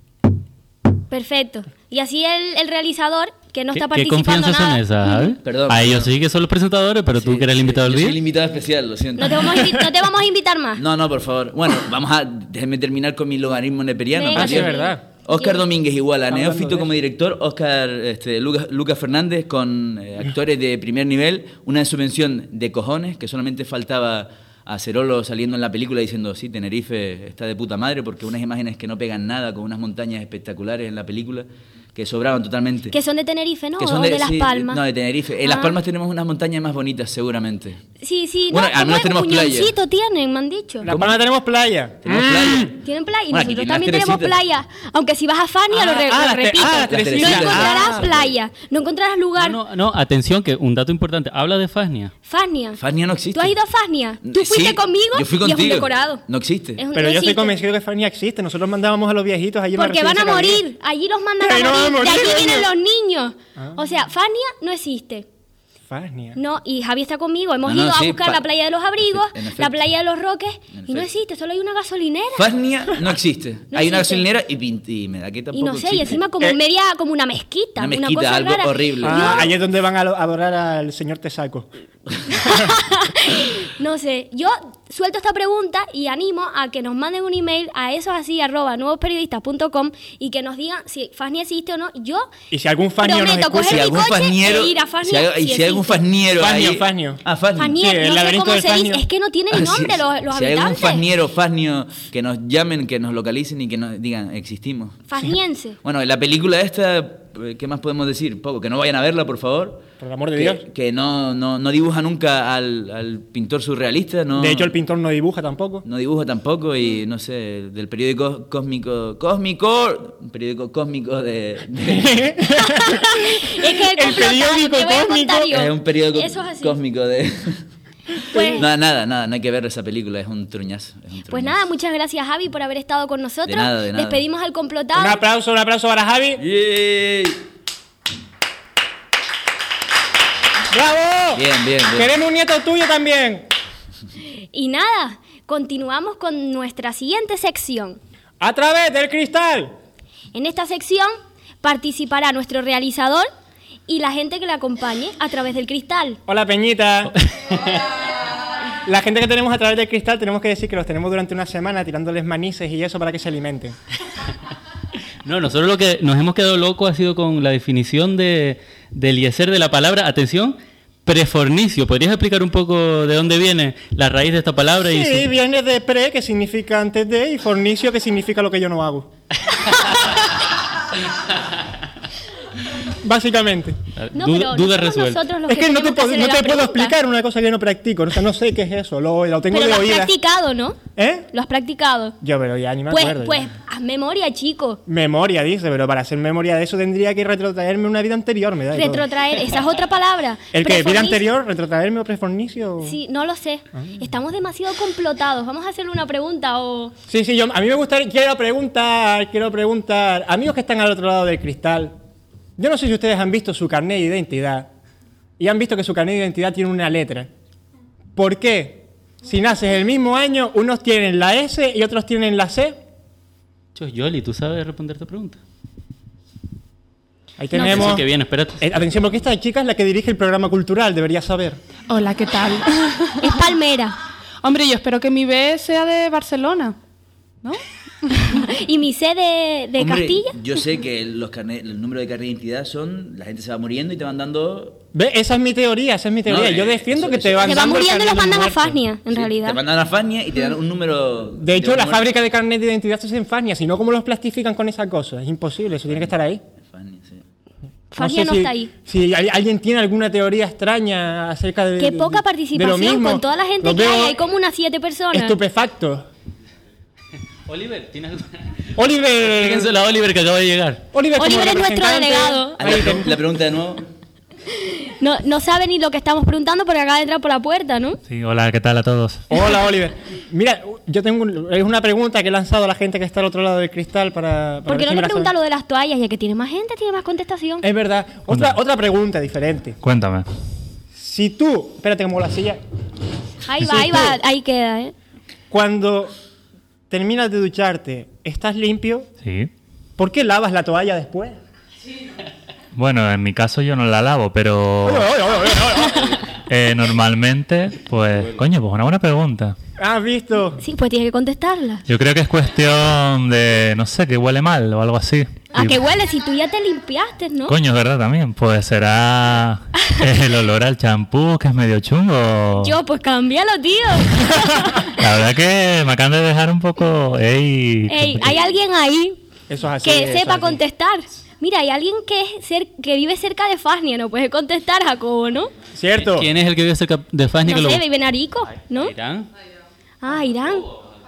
Perfecto. Y así el, el realizador, que no ¿Qué, está qué participando confianza son nada. esas, Javi? Perdón, A perdón. ellos sí que son los presentadores, pero tú Sí, que eres el sí, invitado del yo día. soy el invitado especial, lo siento. No te, vamos a invi- no te vamos a invitar más. No, no, por favor. Bueno, vamos a... Déjenme terminar con mi logaritmo neperiano. Venga, Ah, sí, es verdad. Óscar Yo- Domínguez igual a Hablando Neófito de como eso. director, Óscar este, Lucas, Lucas Fernández con eh, actores de primer nivel, una subvención de cojones que solamente faltaba a Cerolo saliendo en la película diciendo sí, Tenerife está de puta madre porque unas imágenes que no pegan nada con unas montañas espectaculares en la película que sobraban totalmente. Que son de Tenerife, ¿no? Que son o de, de Las sí, Palmas. No, de Tenerife. En Las Ah. Palmas tenemos unas montañas más bonitas, seguramente. Sí, sí, Bueno, no, al ¿cómo menos es? tenemos playa. Muñoncito tienen, me han dicho. La Palma tenemos playa. Tenemos playa. Tienen playa y Bueno, aquí nosotros tienen también las tenemos Teresitas. playa. Aunque si vas a Fania, Ah, lo, re- ah, lo las te- repito, ah, las no Teresitas. encontrarás Ah. playa, no encontrarás lugar. No, no, no, atención, que un dato importante. Habla de Fasnia. Fania. Fania no existe. ¿Tú has ido a Fania? ¿Tú fuiste Sí, conmigo? Yo fui Y es un contigo. decorado. No existe. Es un- Pero no yo estoy existe. convencido que Fania existe. Nosotros mandábamos a los viejitos allí en una Porque van a residencia que había. morir. Allí los mandan Que a ahí no van a morir. De morir, allí vienen coño. los niños. Ah. O sea, Fania no existe. Fania. No, y Javi está conmigo. Hemos No, no, ido a sí, buscar pa- la playa de los abrigos, en efecto. la playa de los roques, En y no efecto. existe, solo hay una gasolinera. Fasnia no existe. No Hay una existe. gasolinera y, pin- y me da que tampoco Y no sé, y existe. encima como Eh, media, como una mezquita, una una, mezquita, cosa algo rara. horrible. Ah, Yo- ahí es donde van a lo- a adorar al señor Tesaco. No sé, yo suelto esta pregunta y animo a que nos manden un email a esoasí arroba nuevosperiodistas punto com y que nos digan si Fania existe o no. Yo Y si algún fanio nos prometo escucha. coger Si mi algún coche fasniero, e ir a Fania. si hay, y si si hay algún existe. fasniero Fasnio, ahí- fasnio. Ah, fasnio. Fanier, Sí, el no sé laberinto cómo del se dice, Fasnio. es que no tienen Ah, ni sí. nombre los, los Si hay algún habitantes. fasniero, fasnio, que nos llamen, que nos localicen y que nos digan, existimos. Fasniense. Bueno, la película esta, ¿qué más podemos decir? Poco, que no vayan a verla, por favor. Por el amor de que, Dios. Que no, no, no dibuja nunca al, al pintor surrealista, no, De hecho, el pintor no dibuja tampoco. no dibuja tampoco y, no sé, del periódico cósmico, Cósmico, un periódico cósmico de... de- Es que el, El periódico te voy a cósmico contar yo. es un periódico Eso es así. cósmico de... Pues, nada, nada, nada, no hay que ver esa película, es un truñazo. es un pues truñazo. nada, muchas gracias Javi por haber estado con nosotros. De nada, de nada. Despedimos al complotado. Un aplauso, un aplauso para Javi. ¡Yay! ¡Bravo! Bien, bien, bien. Queremos un nieto tuyo también. Y nada, continuamos con nuestra siguiente sección. A través del cristal. En esta sección participará nuestro realizador y la gente que le acompañe a través del cristal. Hola, Peñita. La gente que tenemos a través del cristal tenemos que decir que los tenemos durante una semana tirándoles manices y eso para que se alimenten. No, nosotros lo que nos hemos quedado locos ha sido con la definición de, de Eliezer de la palabra, atención, prefornicio. ¿Podrías explicar un poco de dónde viene la raíz de esta palabra? y Sí, su- viene de pre, que significa antes de, y fornicio, que significa lo que yo no hago. Básicamente. No, Du- pero no duda somos resuelta. nosotros los Es que no te, tenemos que puedo, hacerle no la te puedo pregunta. explicar una cosa que no practico. O sea, no sé qué es eso. Lo, lo tengo Pero de lo has oídas. practicado, ¿no? ¿Eh? Lo has practicado. Yo, pero ya ni me Pues, acuerdo. pues, ya. haz memoria, chico. Memoria, dice, pero para hacer memoria de eso tendría que retrotraerme una vida anterior, me da de todo. Retrotraer, esa es otra palabra. ¿El que vida Prefornicio- anterior? ¿Retrotraerme o prefornicio? Sí, no lo sé. Ah. Estamos demasiado complotados. Vamos a hacerle una pregunta o... Sí, sí, yo, a mí me gustaría, quiero preguntar, quiero preguntar, amigos que están al otro lado del cristal, yo no sé si ustedes han visto su carnet de identidad y han visto que su carnet de identidad tiene una letra. ¿Por qué? Si naces el mismo año, unos tienen la S y otros tienen la C. Chos, Yoli, ¿tú sabes responder esta pregunta? Ahí No, tenemos... Sí, que bien, espérate. Eh, atención, porque esta chica es la que dirige el programa cultural, debería saber. Hola, ¿qué tal? Es palmera. Hombre, yo espero que mi B sea de Barcelona, ¿no? ¿Y mi C de, de Hombre, Castilla? yo sé que los carnet, el número de carnet de identidad son, la gente se va muriendo y te van dando... ¿Ve? Esa es mi teoría, esa es mi teoría. No, yo eh, defiendo eso- que te eso- van Se van dando el muriendo y los carnet de mandan a muerte. Fasnia, en Sí, realidad. Te mandan a Fania y te dan un número... De hecho, la muerte. fábrica de carnet de identidad se hace en Fania, si no, ¿cómo los plastifican con esa cosa? Es imposible, eso tiene que estar ahí. Fania, sí. Fasnia no si, está ahí. Si hay- alguien tiene alguna teoría extraña acerca de. Qué de- poca de lo participación mismo, con toda la gente los que veo hay. Hay como unas siete personas. Estupefactos. Oliver, ¿tienes alguna? Oliver. Fíjense la Oliver que acaba de llegar. Oliver, como Oliver es nuestro representante. delegado. Ah, la, pre- la pregunta de nuevo. No, no sabe ni lo que estamos preguntando porque acaba de entrar por la puerta, ¿no? Sí, hola, ¿qué tal a todos? Hola, Oliver. Mira, yo tengo un- es una pregunta que he lanzado a la gente que está al otro lado del cristal para. para Porque ver no si le me la pregunta saben. lo de las toallas, ya que tiene más gente, tiene más contestación. Es verdad. Otra, otra pregunta diferente. Cuéntame. Si tú. Espérate, que muevo la silla. Ahí Sí, va, ahí tú. va, ahí queda, ¿eh? Cuando terminas de ducharte, ¿estás limpio? Sí. ¿Por qué lavas la toalla después? Bueno, en mi caso yo no la lavo, pero eh, normalmente, pues, coño, pues una buena pregunta. ¿Has visto? Sí, pues tiene que contestarla. Yo creo que es cuestión de, no sé, que huele mal o algo así. ¿A Y- qué huele? Si tú ya te limpiaste, ¿no? Coño, es verdad también. Pues será el olor al champú, que es medio chungo. Yo, pues cámbialo, tío. La verdad que me acaban de dejar un poco... Ey, Ey, hay alguien ahí Eso es así. que eso es sepa así. contestar. Mira, hay alguien que, es cer- que vive cerca de Fasnia, no puede contestar, Jacobo, ¿no? ¿Cierto? ¿Quién es el que vive cerca de Fasnia? No que sé, lo... vive en Arico, ¿no? ¿Irán? Ah, Irán.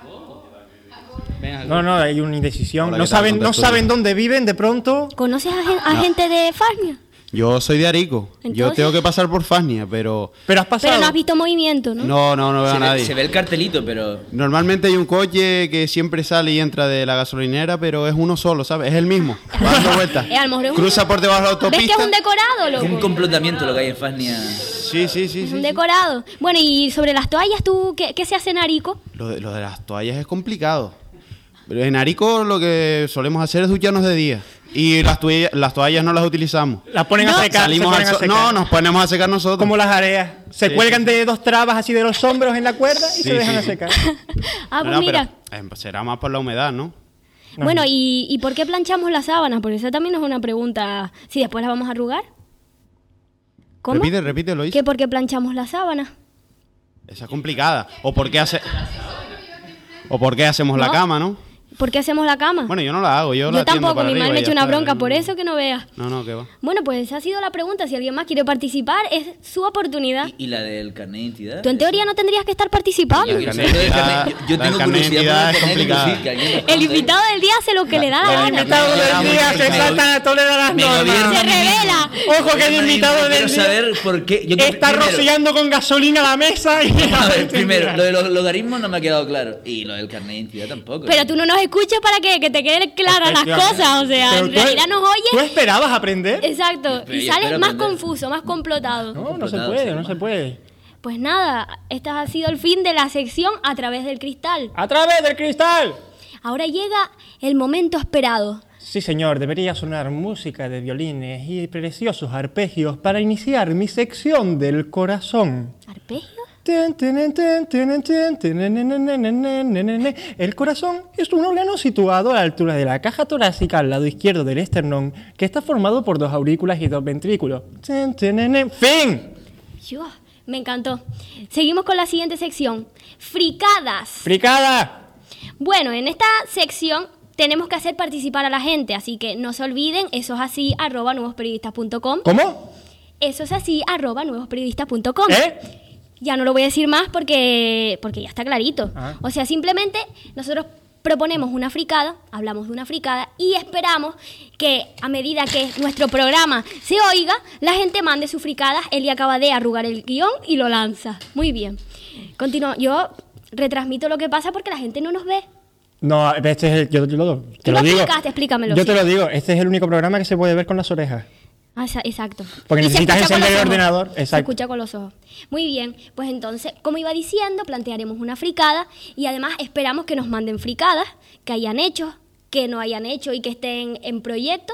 Venga, No, no, hay una indecisión. Hola, No ¿qué tal? saben, no Contexto. saben dónde viven de pronto. ¿Conoces a, gen- a gente de Fasnia? Yo soy de Arico. Yo Entonces- tengo que pasar por Fasnia, pero... Pero has pasado. Pero no has visto movimiento, ¿no? No, no, no veo a Se ve, nadie. se ve el cartelito, pero... Normalmente hay un coche que siempre sale y entra de la gasolinera, pero es uno solo, ¿sabes? Es el mismo. Va dando vueltas. Eh, a lo mejor es un- Cruza por debajo de la ¿Ves que autopista. es un decorado, loco? Es un complotamiento lo que hay en Fasnia. Sí, sí, sí. Es sí, un sí. decorado. Bueno, y sobre las toallas, ¿tú qué, qué se hace en Arico? Lo de, lo de las toallas es complicado. Pero en Arico lo que solemos hacer es ducharnos de día. Y las, toallas- las toallas no las utilizamos. Las ponen No. a secar. Salimos se al ponen a sol- secar. No, nos ponemos a secar nosotros. Como las areas. Se Sí, cuelgan sí. de dos trabas así de los hombros en la cuerda y Sí, se dejan sí, a sí. secar. Ah, pues No, no, mira. pero, eh, será más por la humedad, ¿no? Bueno, ¿y, ¿y por qué planchamos las sábanas? Porque esa también es una pregunta. Si después las vamos a arrugar. ¿Cómo? Repite, repite, lo hice. ¿Que por qué planchamos las sábanas? Esa es complicada. O por qué hace... O por qué hacemos la No. cama, ¿no? ¿Por qué hacemos la cama? Bueno, yo no la hago, yo, Yo la tiendo tampoco, para mi madre arriba me ha y hecho ya una está. bronca por eso que no veas. No, no, que va. Bueno, pues esa ha sido la pregunta. Si alguien más quiere participar, es su oportunidad. ¿Y, y la del carnet de identidad? Tú en teoría no tendrías que estar participando. Yo quiero saber lo del carnet. Yo, yo La tengo carnet de curiosidad identidad por es el carnet, complicada. sí, que alguien me El conte. invitado del día hace lo que le da la la gana. Invitado Me- del me- día me- se me- saltan a todas las Me normas. gobierna Se a mí mismo. revela. Ojo que el Yo invitado quiero del día saber por qué. Yo, está primero- rociando con gasolina la mesa y... A ver, primero, lo de los logaritmos no me ha quedado claro. Y lo del carnet de identidad tampoco. Pero tú no nos escuchas para que, que te queden claras las cosas. O sea, Pero en tú- realidad nos ¿Tú oyes. esperabas aprender? Exacto. Yo Y espero sales más aprender. confuso, más complotado. No, no se Complotado, puede, sí, no ma. se puede. Pues nada, este ha sido el fin de la sección A Través del Cristal. ¡A través del cristal! Ahora llega el momento esperado. Sí, señor, debería sonar música de violines y preciosos arpegios para iniciar mi sección del corazón. ¿Arpegio? Ten, ten, ten, ten, ten, ten, nen, nen, nen, nen, nen, nen, nen. El corazón es un órgano situado a la altura de la caja torácica al lado izquierdo del esternón, que está formado por dos aurículas y dos ventrículos. Ten, ten, nen, nen. ¡Fin! Yo, me encantó. Seguimos con la siguiente sección. Fricadas. ¡Fricada! Bueno, en esta sección tenemos que hacer participar a la gente, así que no se olviden, eso es así, arroba nuevosperiodistas punto com. ¿Cómo? Eso es así, arroba nuevosperiodistas punto com. ¿Eh? Ya no lo voy a decir más porque, porque ya está clarito. Ah. O sea, simplemente nosotros proponemos una fricada, hablamos de una fricada y esperamos que a medida que nuestro programa se oiga, la gente mande sus fricadas. Eli acaba de arrugar el guión y lo lanza. Muy bien. Continúo. Yo retransmito lo que pasa porque la gente no nos ve. No, este es el... Yo, yo lo, te Tú lo lo digo. explicaste, explícamelo, Yo sí. te lo digo, este es el único programa que se puede ver con las orejas. Ah, esa- exacto. Porque Y se necesitas escucha con encender los el ojos. ordenador, Se exacto. escucha con los ojos. Muy bien, pues entonces, como iba diciendo, plantearemos una fricada y además esperamos que nos manden fricadas que hayan hecho, que no hayan hecho y que estén en proyecto.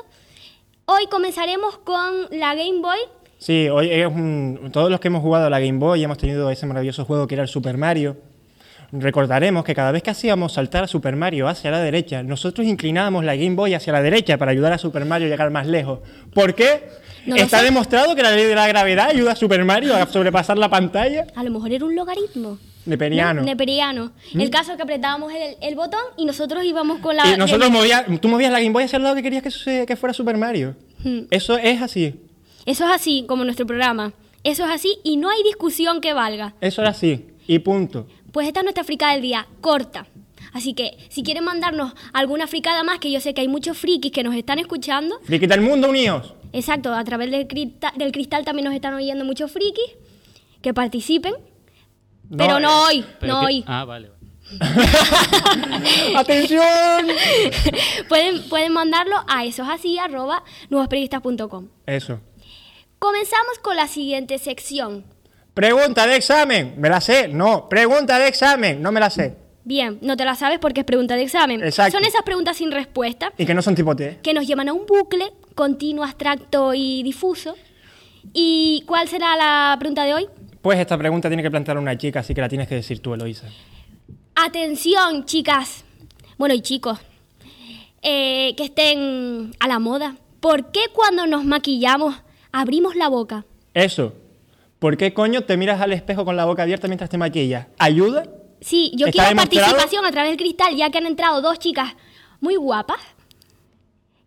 Hoy comenzaremos con la Game Boy. Sí, hoy es un... Todos los que hemos jugado a la Game Boy y hemos tenido ese maravilloso juego que era el Super Mario, recordaremos que cada vez que hacíamos saltar a Super Mario hacia la derecha, nosotros inclinábamos la Game Boy hacia la derecha para ayudar a Super Mario a llegar más lejos. ¿Por qué? No lo Está sé. demostrado que la ley de la gravedad ayuda a Super Mario a sobrepasar la pantalla. A lo mejor era un logaritmo. Neperiano. No, neperiano. El caso es que apretábamos el, el botón y nosotros íbamos con la... Y nosotros movías, tú movías la Game Boy hacia el lado que querías que, se- que fuera Super Mario. Hmm. Eso es así. Eso es así, como nuestro programa. Eso es así y no hay discusión que valga. Eso era así. Y punto. Pues esta es nuestra fricada del día, corta. Así que, si quieren mandarnos alguna fricada más, que yo sé que hay muchos frikis que nos están escuchando. Friki del mundo unidos. Exacto, a través del cristal, del cristal también nos están oyendo muchos frikis que participen. No, pero no eh, hoy, Pero no que- hoy. Ah, vale. vale. ¡Atención! pueden, pueden mandarlo a eso es así, arroba nuevosperiodistas punto com. Eso. Comenzamos con la siguiente sección. Pregunta de examen. ¿Me la sé? No. Pregunta de examen. No me la sé. Bien, no te la sabes porque es pregunta de examen. Exacto. Son esas preguntas sin respuesta Y que no son tipo T. que nos llevan a un bucle continuo, abstracto y difuso. ¿Y cuál será la pregunta de hoy? Pues esta pregunta tiene que plantear una chica, así que la tienes que decir tú, Eloísa. Atención, chicas. Bueno, y chicos, eh, que estén a la moda. ¿Por qué cuando nos maquillamos abrimos la boca? Eso. ¿Por qué coño te miras al espejo con la boca abierta mientras te maquillas? ¿Ayuda? Sí, yo ¿Está quiero demostrado? participación a través del cristal, ya que han entrado dos chicas muy guapas,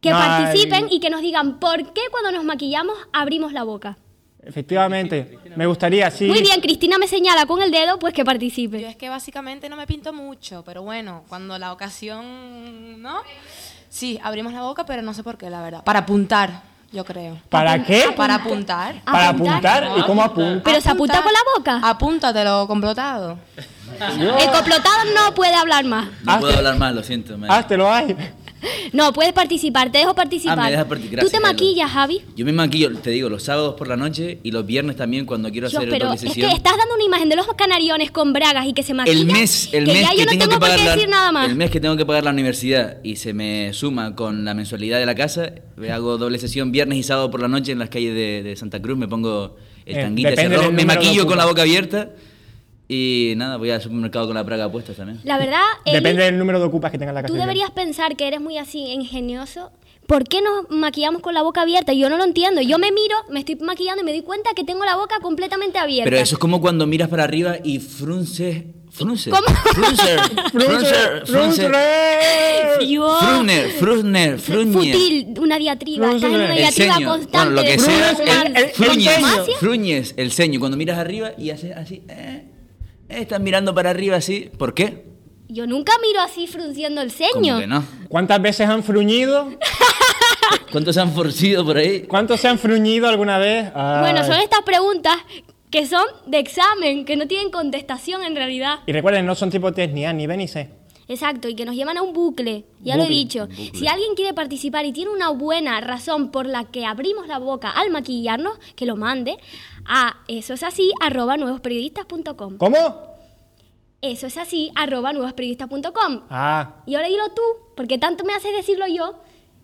que No, participen ay. y que nos digan por qué cuando nos maquillamos abrimos la boca. Efectivamente, me gustaría, sí. Muy bien, Cristina me señala con el dedo, pues que Yo participe. es que básicamente no me pinto mucho, pero bueno, cuando la ocasión, ¿no? Sí, abrimos la boca, pero no sé por qué, la verdad. Para apuntar, yo creo. ¿Para qué? Para apuntar. Para Apuntar. apuntar. ¿Y cómo apunta? ¿Pero se apunta con la boca? Apúntatelo complotado. El complotado no puede hablar más. No Ah, puedo te- hablar más, lo siento. man. Ah, te lo hay. No, puedes participar, te dejo participar. Ah, me dejas partic- ¿Tú gracias, te Elo. maquillas, Javi? Yo me maquillo, te digo, los sábados por la noche y los viernes también cuando quiero Dios, hacer pero doble es que sesión. estás dando una imagen de los canariones con bragas y que se maquillan. El mes, el que mes ya que yo no tengo tengo que por pagar qué la, decir nada más. el mes que tengo que pagar la universidad y se me suma con la mensualidad de la casa, hago doble sesión viernes y sábado por la noche en las calles de, de Santa Cruz, me pongo el Eh, tanguita ese depende rojo, del me número de maquillo con la ocupas. boca abierta y nada, voy al supermercado con la praga puesta también. La verdad, Eli, Depende del número de ocupas que tenga la casa. tú deberías pensar que eres muy así ingenioso. ¿Por qué nos maquillamos con la boca abierta? Yo no lo entiendo. Yo me miro, me estoy maquillando y me doy cuenta que tengo la boca completamente abierta. Pero eso es como cuando miras para arriba y frunces, frunces, ¿Cómo? fruncer, fruncer, fruncer, Dios. frunner, frunner, frunyer. Fútil, una diatriba. Estás en una El El diatriba ceño, constante. bueno, lo que de sea, constante. el- el- fruñes, ¿Contumacia? fruñes, el ceño, cuando miras arriba y haces así, eh, eh, estás mirando para arriba así, ¿por qué? Yo nunca miro así frunciendo el ceño. ¿Cómo que no? ¿Cuántas veces han fruñido? ¿Cuántos han forcido por ahí? ¿Cuántos se han fruñido alguna vez? Ay. Bueno, son estas preguntas que son de examen, que no tienen contestación en realidad. Y recuerden, no son tipo test ni A, ni B, ni C. Exacto, y que nos llevan a un bucle, ya lo he Bucle, dicho. Si alguien quiere participar y tiene una buena razón por la que abrimos la boca al maquillarnos, que lo mande a eso es así, arroba nuevosperiodistas punto com. ¿Cómo? Eso es así, arroba nuevosperiodistas punto com. Ah, Y ahora dilo tú, porque tanto me haces decirlo yo.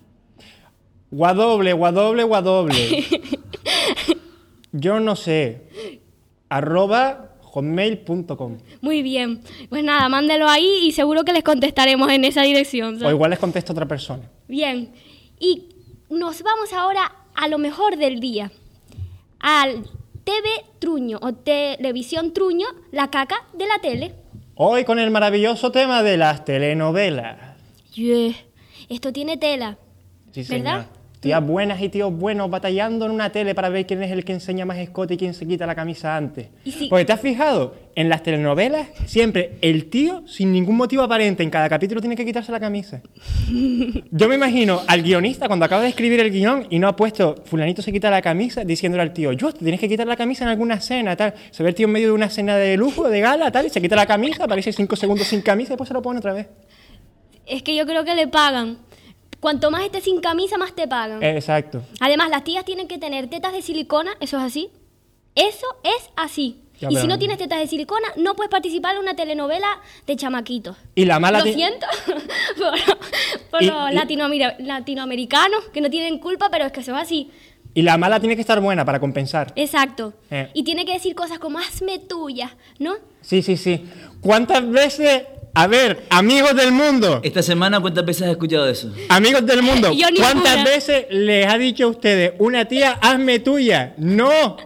guadoble, guadoble, guadoble. Yo no sé. Arroba hotmail punto com. Muy bien, pues nada, mándelo ahí y seguro que les contestaremos en esa dirección. O ¿sabes? igual les contesto a otra persona. Bien, y nos vamos ahora a lo mejor del día, al T V Truño o Televisión Truño, la caca de la tele. Hoy con el maravilloso tema de las telenovelas. Yeah. Esto tiene tela. Sí, ¿Verdad? señor. Tías buenas y tíos buenos batallando en una tele para ver quién es el que enseña más escote y quién se quita la camisa antes. Y si- Porque te has fijado, en las telenovelas siempre el tío, sin ningún motivo aparente, en cada capítulo tiene que quitarse la camisa. Yo me imagino al guionista cuando acaba de escribir el guión y no ha puesto fulanito se quita la camisa, diciéndole al tío, yo, te tienes que quitar la camisa en alguna cena, tal. Se ve el tío en medio de una cena de lujo, de gala, tal, y se quita la camisa, aparece cinco segundos sin camisa y después se lo pone otra vez. Es que yo creo que le pagan. Cuanto más estés sin camisa, más te pagan. Exacto. Además, las tías tienen que tener tetas de silicona, ¿eso es así? Eso es así. Ya, y pero- si no tienes tetas de silicona, no puedes participar en una telenovela de chamaquitos. Y la mala Lo ti- siento por, por Y- los y- latinoameri- latinoamericanos que no tienen culpa, pero es que son así. Y la mala tiene que estar buena para compensar. Exacto. Eh. Y tiene que decir cosas como hazme tuya, ¿no? Sí, sí, sí. ¿Cuántas veces, a ver, amigos del mundo, Esta semana, ¿cuántas veces has escuchado eso? amigos del mundo, Yo ni ¿cuántas una. veces les ha dicho a ustedes una tía, hazme tuya? No.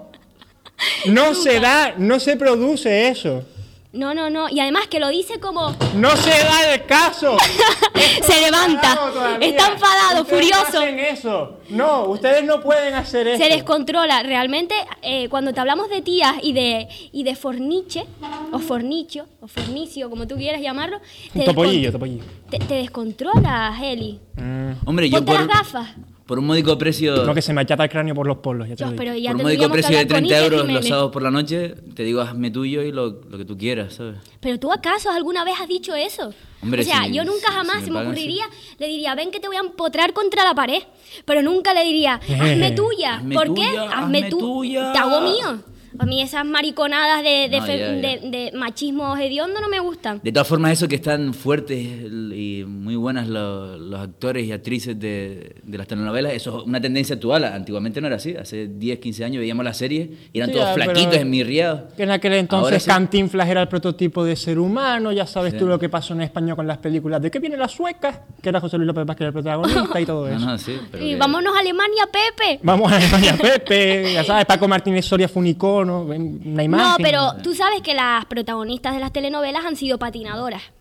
No se da, no se produce eso. No, no, no. Y además que lo dice como No se da el caso. se levanta. Enfadado todavía. Está enfadado, Ustedes furioso. No hacen eso. No, ustedes no pueden hacer eso. Se descontrola. Realmente, eh, cuando te hablamos de tías y de, y de forniche, o fornicho, o fornicio, como tú quieras llamarlo, te, Topollillo, descon- topollillo. te, te descontrolas, Eli. Hombre, yo Ponte por, las gafas. por un módico precio... No, que se me achata el cráneo por los polos, ya te Dios, lo digo. pero ya Por un módico tendríamos que precio de hablar con treinta Iker euros los Jiménez. sábados por la noche, te digo, hazme tuyo y lo, lo que tú quieras, ¿sabes? Pero tú acaso alguna vez has dicho eso. Hombre, o sea, si- yo nunca si jamás me se me pagan, ocurriría, le diría, ven que te voy a empotrar contra la pared. Pero nunca le diría, hazme tuya. Hazme ¿Por qué? tuya, Hazme hazme tú. tuya. Te hago mío. A mí esas mariconadas de, de, No, fe- ya, ya. de- de machismo hediondo no me gustan. De todas formas, eso que están fuertes y muy buenas los, los actores y actrices de, de las telenovelas, eso es una tendencia actual. Antiguamente no era así. Hace diez, quince años veíamos las series y eran Sí, todos ya, pero- flaquitos, enmirriados. Que en aquel entonces Ahora sí. Cantinflas era el prototipo de ser humano, ya sabes Sí. tú lo que pasó en España con las películas de que viene la sueca, que era José Luis López Vázquez el protagonista y todo No, eso. no, sí, pero Y que- vámonos a Alemania, Pepe. Vamos a España Pepe, ya sabes, Paco Martínez Soria fue un icono, una imagen. No, pero tú sabes que las protagonistas de las telenovelas han sido patinadoras.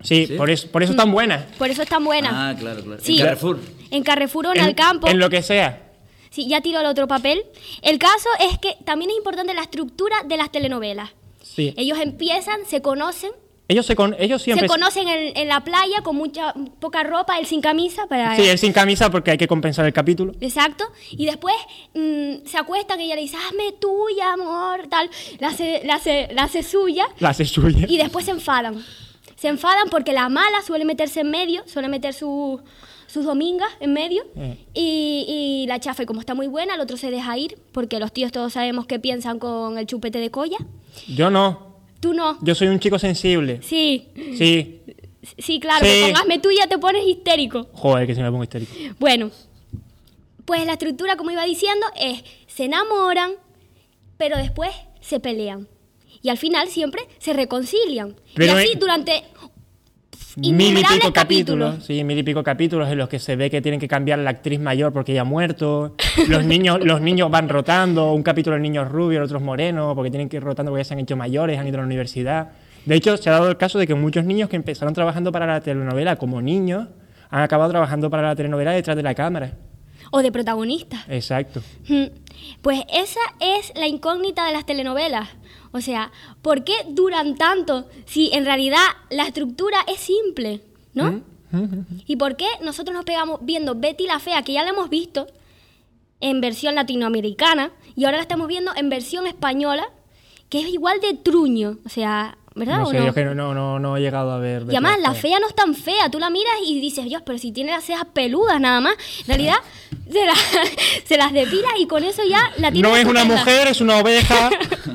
Sí, ¿Sí? Por, eso, por eso están buenas. Por eso es tan buena. Ah, claro, claro. Sí. En Carrefour. En Carrefour o en, En, el campo. en lo que sea. Sí, ya tiro el otro papel. El caso es que también es importante la estructura de las telenovelas. Sí. Ellos empiezan, se conocen, Ellos, se con, ellos siempre... se conocen en, en la playa con mucha poca ropa, él sin camisa para... Sí, él sin camisa porque hay que compensar el capítulo. Exacto. Y después mm, se acuestan y ella le dice, hazme tuya, amor, tal. La hace, la hace, la hace suya. La hace suya. Y después se enfadan. Se enfadan porque la mala suele meterse en medio, suele meter su, sus domingas en medio. Eh. Y, y la chafa, y como está muy buena, el otro se deja ir, porque los tíos todos sabemos qué piensan con el chupete de colla. Yo no. Tú no. Yo soy un chico sensible. Sí. Sí. Sí, claro, Sí. que con hazme tuya te pones histérico. Joder, que se me pongo histérico. Bueno, pues la estructura, como iba diciendo, es se enamoran, pero después se pelean. Y al final siempre se reconcilian. Pero y así en- durante Mil y innumerables pico capítulos. capítulos. Sí, mil y pico capítulos en los que se ve que tienen que cambiar la actriz mayor porque ya ha muerto. Los niños, los niños van rotando. Un capítulo de niños rubios, otros morenos, porque tienen que ir rotando porque ya se han hecho mayores, han ido a la universidad. De hecho, se ha dado el caso de que muchos niños que empezaron trabajando para la telenovela como niños han acabado trabajando para la telenovela detrás de la cámara. O de protagonistas. Exacto. Mm. Pues esa es la incógnita de las telenovelas. O sea, ¿por qué duran tanto si en realidad la estructura es simple, ¿no? ¿Y por qué nosotros nos pegamos viendo Betty la Fea, que ya la hemos visto en versión latinoamericana, y ahora la estamos viendo en versión española, que es igual de truño? O sea, ¿verdad No o sé, no? yo es que no, no, no, no he llegado a ver. Y además, Betty la fea no es tan fea. Tú la miras y dices, Dios, pero si tiene las cejas peludas nada más. En realidad, se, la- se las depila y con eso ya la tiene No es una estupenda. mujer, es una oveja.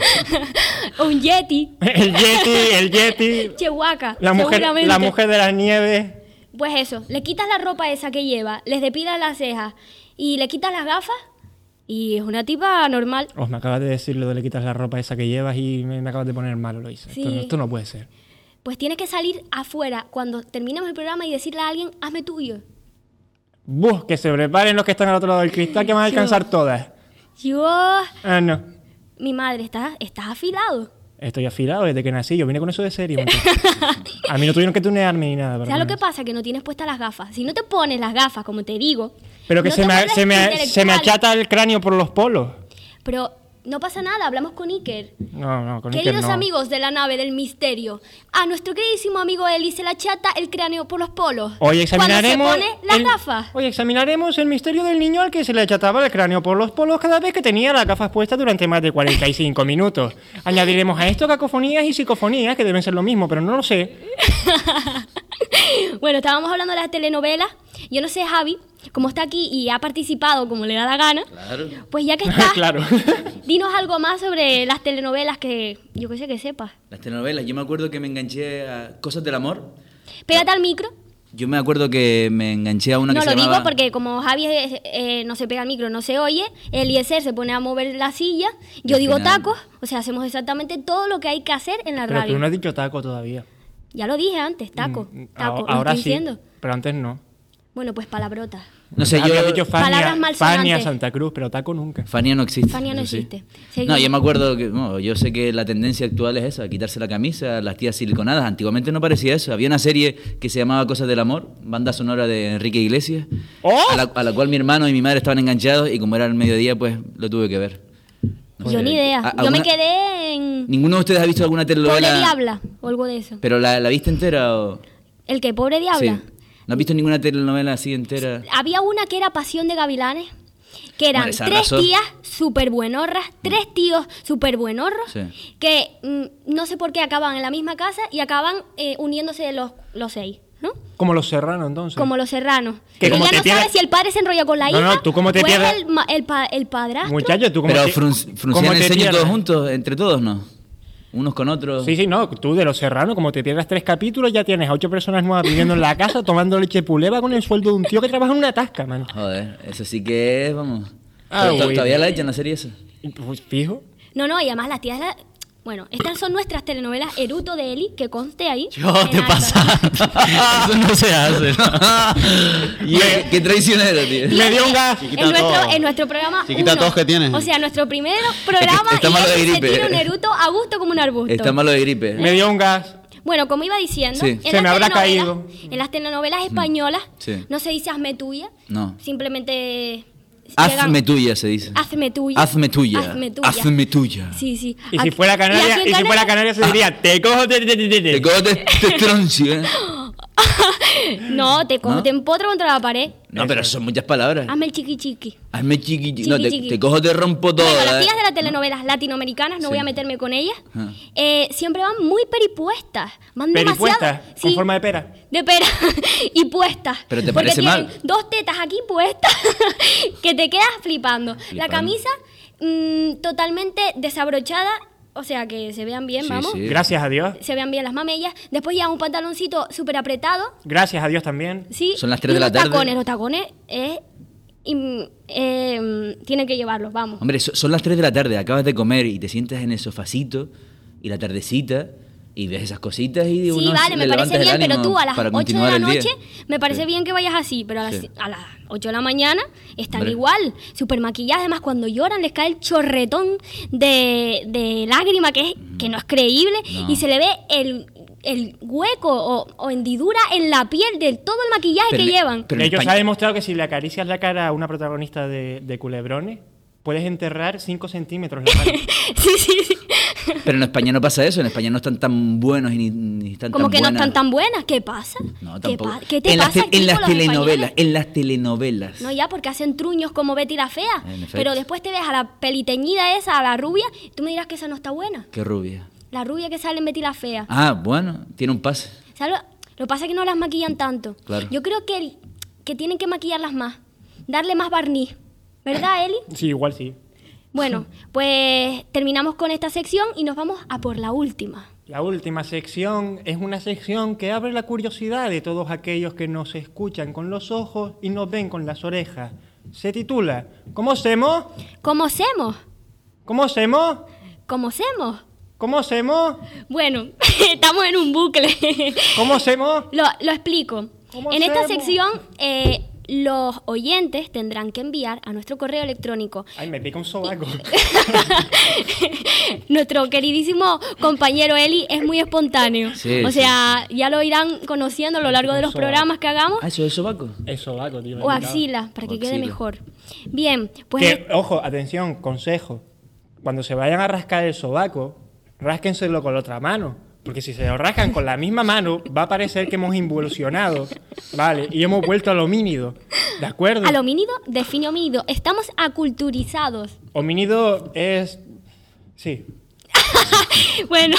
O un yeti. El yeti, el yeti. Chihuahua, La mujer, seguramente. la mujer de las nieves. Pues eso, le quitas la ropa esa que lleva, les depilas las cejas y le quitas las gafas y es una tipa normal. Oh, me acabas de decir lo de le quitas la ropa esa que llevas y me, me acabas de poner malo, lo hice. Sí. Esto, no, esto no puede ser. Pues tienes que salir afuera cuando terminemos el programa y decirle a alguien, hazme tuyo. Buf, que se preparen los que están al otro lado del cristal que van a alcanzar todas. Yo, Ah, no. mi madre, estás, estás afilado. Estoy afilado desde que nací. Yo vine con eso de serio. muchacho. A mí no tuvieron que tunearme ni nada. para ¿Sabes lo que que pasa? Que no tienes puestas las gafas. Si no te pones las gafas, como te digo... Pero que no se, te me, vuelves se, me, se me intelectual. achata el cráneo por los polos. Pero no pasa nada, hablamos con Iker. No, no, con Iker Queridos no. amigos de la nave del misterio, a nuestro queridísimo amigo Eli se le achata el cráneo por los polos. Hoy examinaremos. Cuando se pone las el- gafas. Hoy examinaremos el misterio del niño al que se le achataba el cráneo por los polos cada vez que tenía las gafas puestas durante más de cuarenta y cinco minutos. Añadiremos a esto cacofonías y psicofonías, que deben ser lo mismo, pero no lo sé. Bueno, estábamos hablando de las telenovelas. Yo no sé, Javi, como está aquí y ha participado como le da la gana, Claro. pues ya que está, Claro. dinos algo más sobre las telenovelas que yo que sé que sepas. Las telenovelas, yo me acuerdo que me enganché a Cosas del Amor. Pégate al micro. Yo me acuerdo que me enganché a una No que lo se digo llamaba... porque como Javi eh, eh, no se pega al micro, no se oye, Eliezer se pone a mover la silla, yo al digo final- tacos, o sea, hacemos exactamente todo lo que hay que hacer en la Pero radio. tú no has dicho taco todavía. Ya lo dije antes, taco, Mm, taco, a- lo Ahora estoy sí, diciendo. pero antes no. Bueno, pues palabrotas. No sé, Había yo... dicho Fania, Palabras malsonantes. Fania Santa Cruz, pero taco nunca. Fania no existe. Fania no eso sí. existe. No, Seguimos. yo me acuerdo que, bueno, yo sé que la tendencia actual es esa, quitarse la camisa, las tías siliconadas. Antiguamente no parecía eso. Había una serie que se llamaba Cosas del Amor, banda sonora de Enrique Iglesias, ¡Oh! a, la, a la cual mi hermano y mi madre estaban enganchados y como era el mediodía, pues lo tuve que ver. No Yo sé, ni idea. ¿a- Yo me alguna- quedé en ¿Ninguno de ustedes ha visto alguna Pobre telenovela? Diabla o algo de eso. ¿Pero la, la viste entera o...? ¿El que Pobre Diabla? Sí. ¿No has visto ninguna telenovela así entera? Había una que era Pasión de Gavilanes, que eran Bueno, esa tres arrasó. tías súper buenorras, tres tíos súper buenorros, Sí. que mm, no sé por qué acaban en la misma casa y acaban eh, uniéndose los, los seis, ¿no? Como los serranos, entonces. Como los serranos. Que Que como ya te no tienes- sabes si el padre se enrolla con la No, hija no, tú cómo te o es pierdes- el, ma- el, pa- el padrastro. Muchacho, tú como Pero te- frun- ¿cómo fruncían el te ceño pierdes? todos juntos, entre todos, ¿no? Unos con otros. Sí, sí, no. Tú de los serranos, como te pierdas tres capítulos, ya tienes a ocho personas nuevas viviendo en la casa, tomando leche puleva con el sueldo de un tío que trabaja en una tasca, man. Joder, eso sí que es, vamos. Ah, ¿To- to- güey. ¿Todavía la echan la serie esa? Pues fijo. No, no, y además las tías... la- Bueno, estas son nuestras telenovelas Eruto de Eli, que conste ahí. Yo, en te alta. pasa. Eso no se hace. Y qué, qué traicionero, tío. Me dio un gas. Chiquita En nuestro, tos. en nuestro programa Chiquita uno. tos que tienes. O sea, nuestro primer programa está y malo de él se gripe. tira un eruto a gusto como un arbusto. Está malo de gripe. Me dio un gas. Bueno, como iba diciendo, Sí. en, Se las me habrá telenovelas- caído. en las telenovelas españolas Sí. no se dice hazme tuya, No. simplemente... Hazme llegan- tuya, se dice. Hazme tuya. Hazme tuya. Hazme tuya. Hazme tuya. Sí, sí. Y si Aquí- fuera y Canaria, aquí en y si fuera Canarias- Canaria se diría, te cojo, te, te, te, te, te". Te cojo te, te troncio, ¿eh? No, te cojo, ¿No? te empotro contra la pared. No, pero son muchas palabras. Hazme el chiqui chiqui. Hazme chiqui, chiqui. No, Chiqui, te, chiqui. te cojo, te rompo todo. Bueno, las ¿eh? tías de las telenovelas latinoamericanas, no Sí. voy a meterme con ellas, Ajá. eh, siempre van muy peripuestas. Van Peripuestas, demasiado. con sí, forma de pera. de pera y puestas. Pero te Porque parece tienen mal. dos tetas aquí puestas que te quedas flipando. La Flipando. camisa mm, totalmente desabrochada, o sea que se vean bien, Sí, vamos. sí. Gracias a Dios. Se vean bien las mamellas. Después ya un pantaloncito súper apretado. Gracias a Dios también. Sí. Son las y tres de la unos tarde. tacones, los tacones eh, im- eh, tienen que llevarlos, vamos. Hombre, so- son las tres de la tarde, acabas de comer y te sientas en el sofacito y la tardecita y ves esas cositas y Sí, uno vale, le me parece levantas el bien, pero ánimo tú a las para ocho de continuar la el día. noche me parece Sí. bien que vayas así, pero a las, Sí. a las ocho de la mañana están Hombre. igual, súper maquilladas. Además, cuando lloran les cae el chorretón de, de lágrima que, es, que no es creíble No. y se le ve el, el hueco o, o hendidura en la piel de todo el maquillaje Pero que en- llevan. pero de en hecho, se España- ha demostrado que si le acaricias la cara a una protagonista de, de Culebrones, puedes enterrar cinco centímetros la mano. Sí, sí, sí. Pero en España no pasa eso, en España no están tan buenos y ni, ni están Como tan que no buenas. están tan buenas. ¿Qué pasa? No, ¿Qué, tampoco. pa- ¿Qué te en las, pasa te- aquí en las con los telenovelas, españoles? en las telenovelas. No, ya, porque hacen truños como Betty la Fea. En efecto. Pero después te ves a la peliteñida esa, a la rubia, y tú me dirás que esa no está buena. Qué rubia. La rubia que sale en Betty la Fea. Ah, bueno, tiene un pase. ¿Sabes Lo, lo que pasa es que no las maquillan tanto. Claro. Yo creo que, el- que tienen que maquillarlas más. Darle más barniz. ¿Verdad, Eli? Sí, igual sí. Bueno, pues terminamos con esta sección y nos vamos a por la última. La última sección es una sección que abre la curiosidad de todos aquellos que nos escuchan con los ojos y nos ven con las orejas. Se titula ¿Cómo hacemos? ¿Cómo hacemos? ¿Cómo hacemos? ¿Cómo hacemos? ¿Cómo hacemos? Bueno, estamos en un bucle. ¿Cómo hacemos? Lo, lo explico. ¿Cómo En esta hacemos? sección, eh, los oyentes tendrán que enviar a nuestro correo electrónico. Ay, me pica un sobaco. Nuestro queridísimo compañero Eli es muy espontáneo. Sí, o sí, sea, ya lo irán conociendo a lo largo de los Eso. programas que hagamos. Ah, eso es sobaco. Es sobaco, tío. me O pica. axila, para que O quede axila. mejor. Bien, pues Que, ojo, atención, consejo. Cuando se vayan a rascar el sobaco, rásquenselo con la otra mano. Porque si se lo rascan con la misma mano, va a parecer que hemos involucionado, ¿vale? Y hemos vuelto al homínido, ¿de acuerdo? al homínido, define homínido. Estamos aculturizados. Homínido es... Sí. Bueno,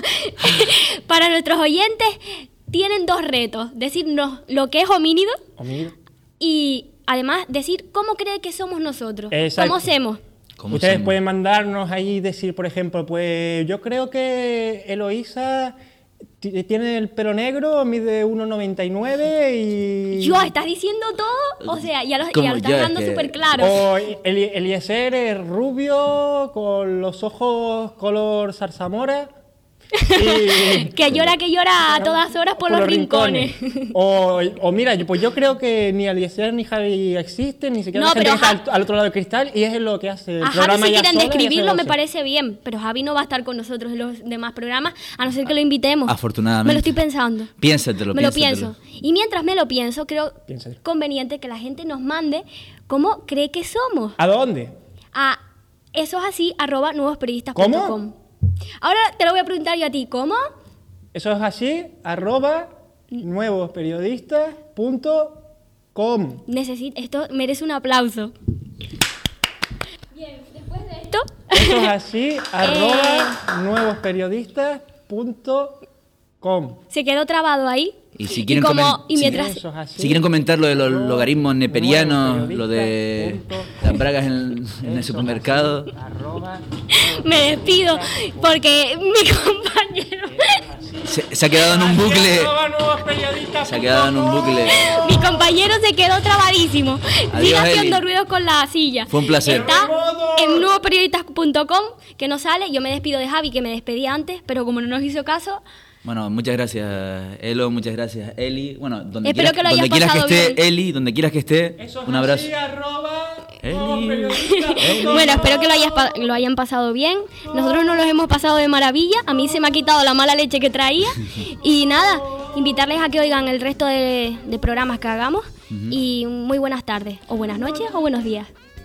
para nuestros oyentes tienen dos retos. Decirnos lo que es homínido Homínido. y además decir cómo cree que somos nosotros. Exacto. ¿Cómo hacemos? ¿Cómo Ustedes hacemos? pueden mandarnos ahí decir, por ejemplo, pues yo creo que Eloísa ti- tiene el pelo negro, mide uno noventa y nueve y... Yo, ¿estás diciendo todo? O sea, ya lo, ¿Cómo? ya lo estás Ya, hablando es que- súper claro. O Eli- Eliezer es rubio, con los ojos color zarzamora. y- Que llora, que llora a todas horas por, los rincones. O, o mira, yo- pues yo creo que ni Eliezer ni Javi existen, ni siquiera No, la gente pero que está Ja- al, al otro lado del cristal, y es lo que hace el A Javi programa si ya quieren sola y hace describirlo me doce. parece bien, pero Javi no va a estar con nosotros en los demás programas, a no ser que lo invitemos. Afortunadamente. Me lo estoy pensando. Piénsatelo, Me lo piénsatelo. pienso. Y mientras me lo pienso, creo Piénsalo. conveniente que la gente nos mande cómo cree que somos. ¿A dónde? A eso es así, arroba nuevosperiodistas punto com. ¿Cómo? Ahora te lo voy a preguntar yo a ti, ¿cómo? Eso es así, arroba nuevosperiodistas punto com. Necesito, esto merece un aplauso. Bien, después de esto... Eso es así, Eh. arroba nuevosperiodistas punto com. Se quedó trabado ahí. Y si quieren como, comen- y si- mientras... Eso es así. Si quieren comentar lo de los logaritmos neperianos, Nuevo lo de periodista. las bragas en, en el supermercado. Arroba Me despido porque mi compañero... Se, se ha quedado en un bucle. arroba nuevosperiodistas Se ha quedado en un bucle. Mi compañero se quedó trabadísimo. Adiós, Sigue haciendo Eli. ruidos con la silla. Fue un placer. Está en nuevoperiodistas punto com, que no sale. Yo me despido de Javi, que me despedí antes, pero como no nos hizo caso, Bueno, muchas gracias, Elo, muchas gracias, Eli. Bueno, donde Espero quieras que lo donde hayas quieras que pasado esté, bien. Eli, donde quieras que esté, Eso es un abrazo. así, arroba, Eli. oh, periodista. Bueno, espero que lo, hayas pa- lo hayan pasado bien. Nosotros nos los hemos pasado de maravilla. A mí se me ha quitado la mala leche que traía. Y nada, invitarles a que oigan el resto de, de programas que hagamos. Y muy buenas tardes, o buenas noches, o buenos días.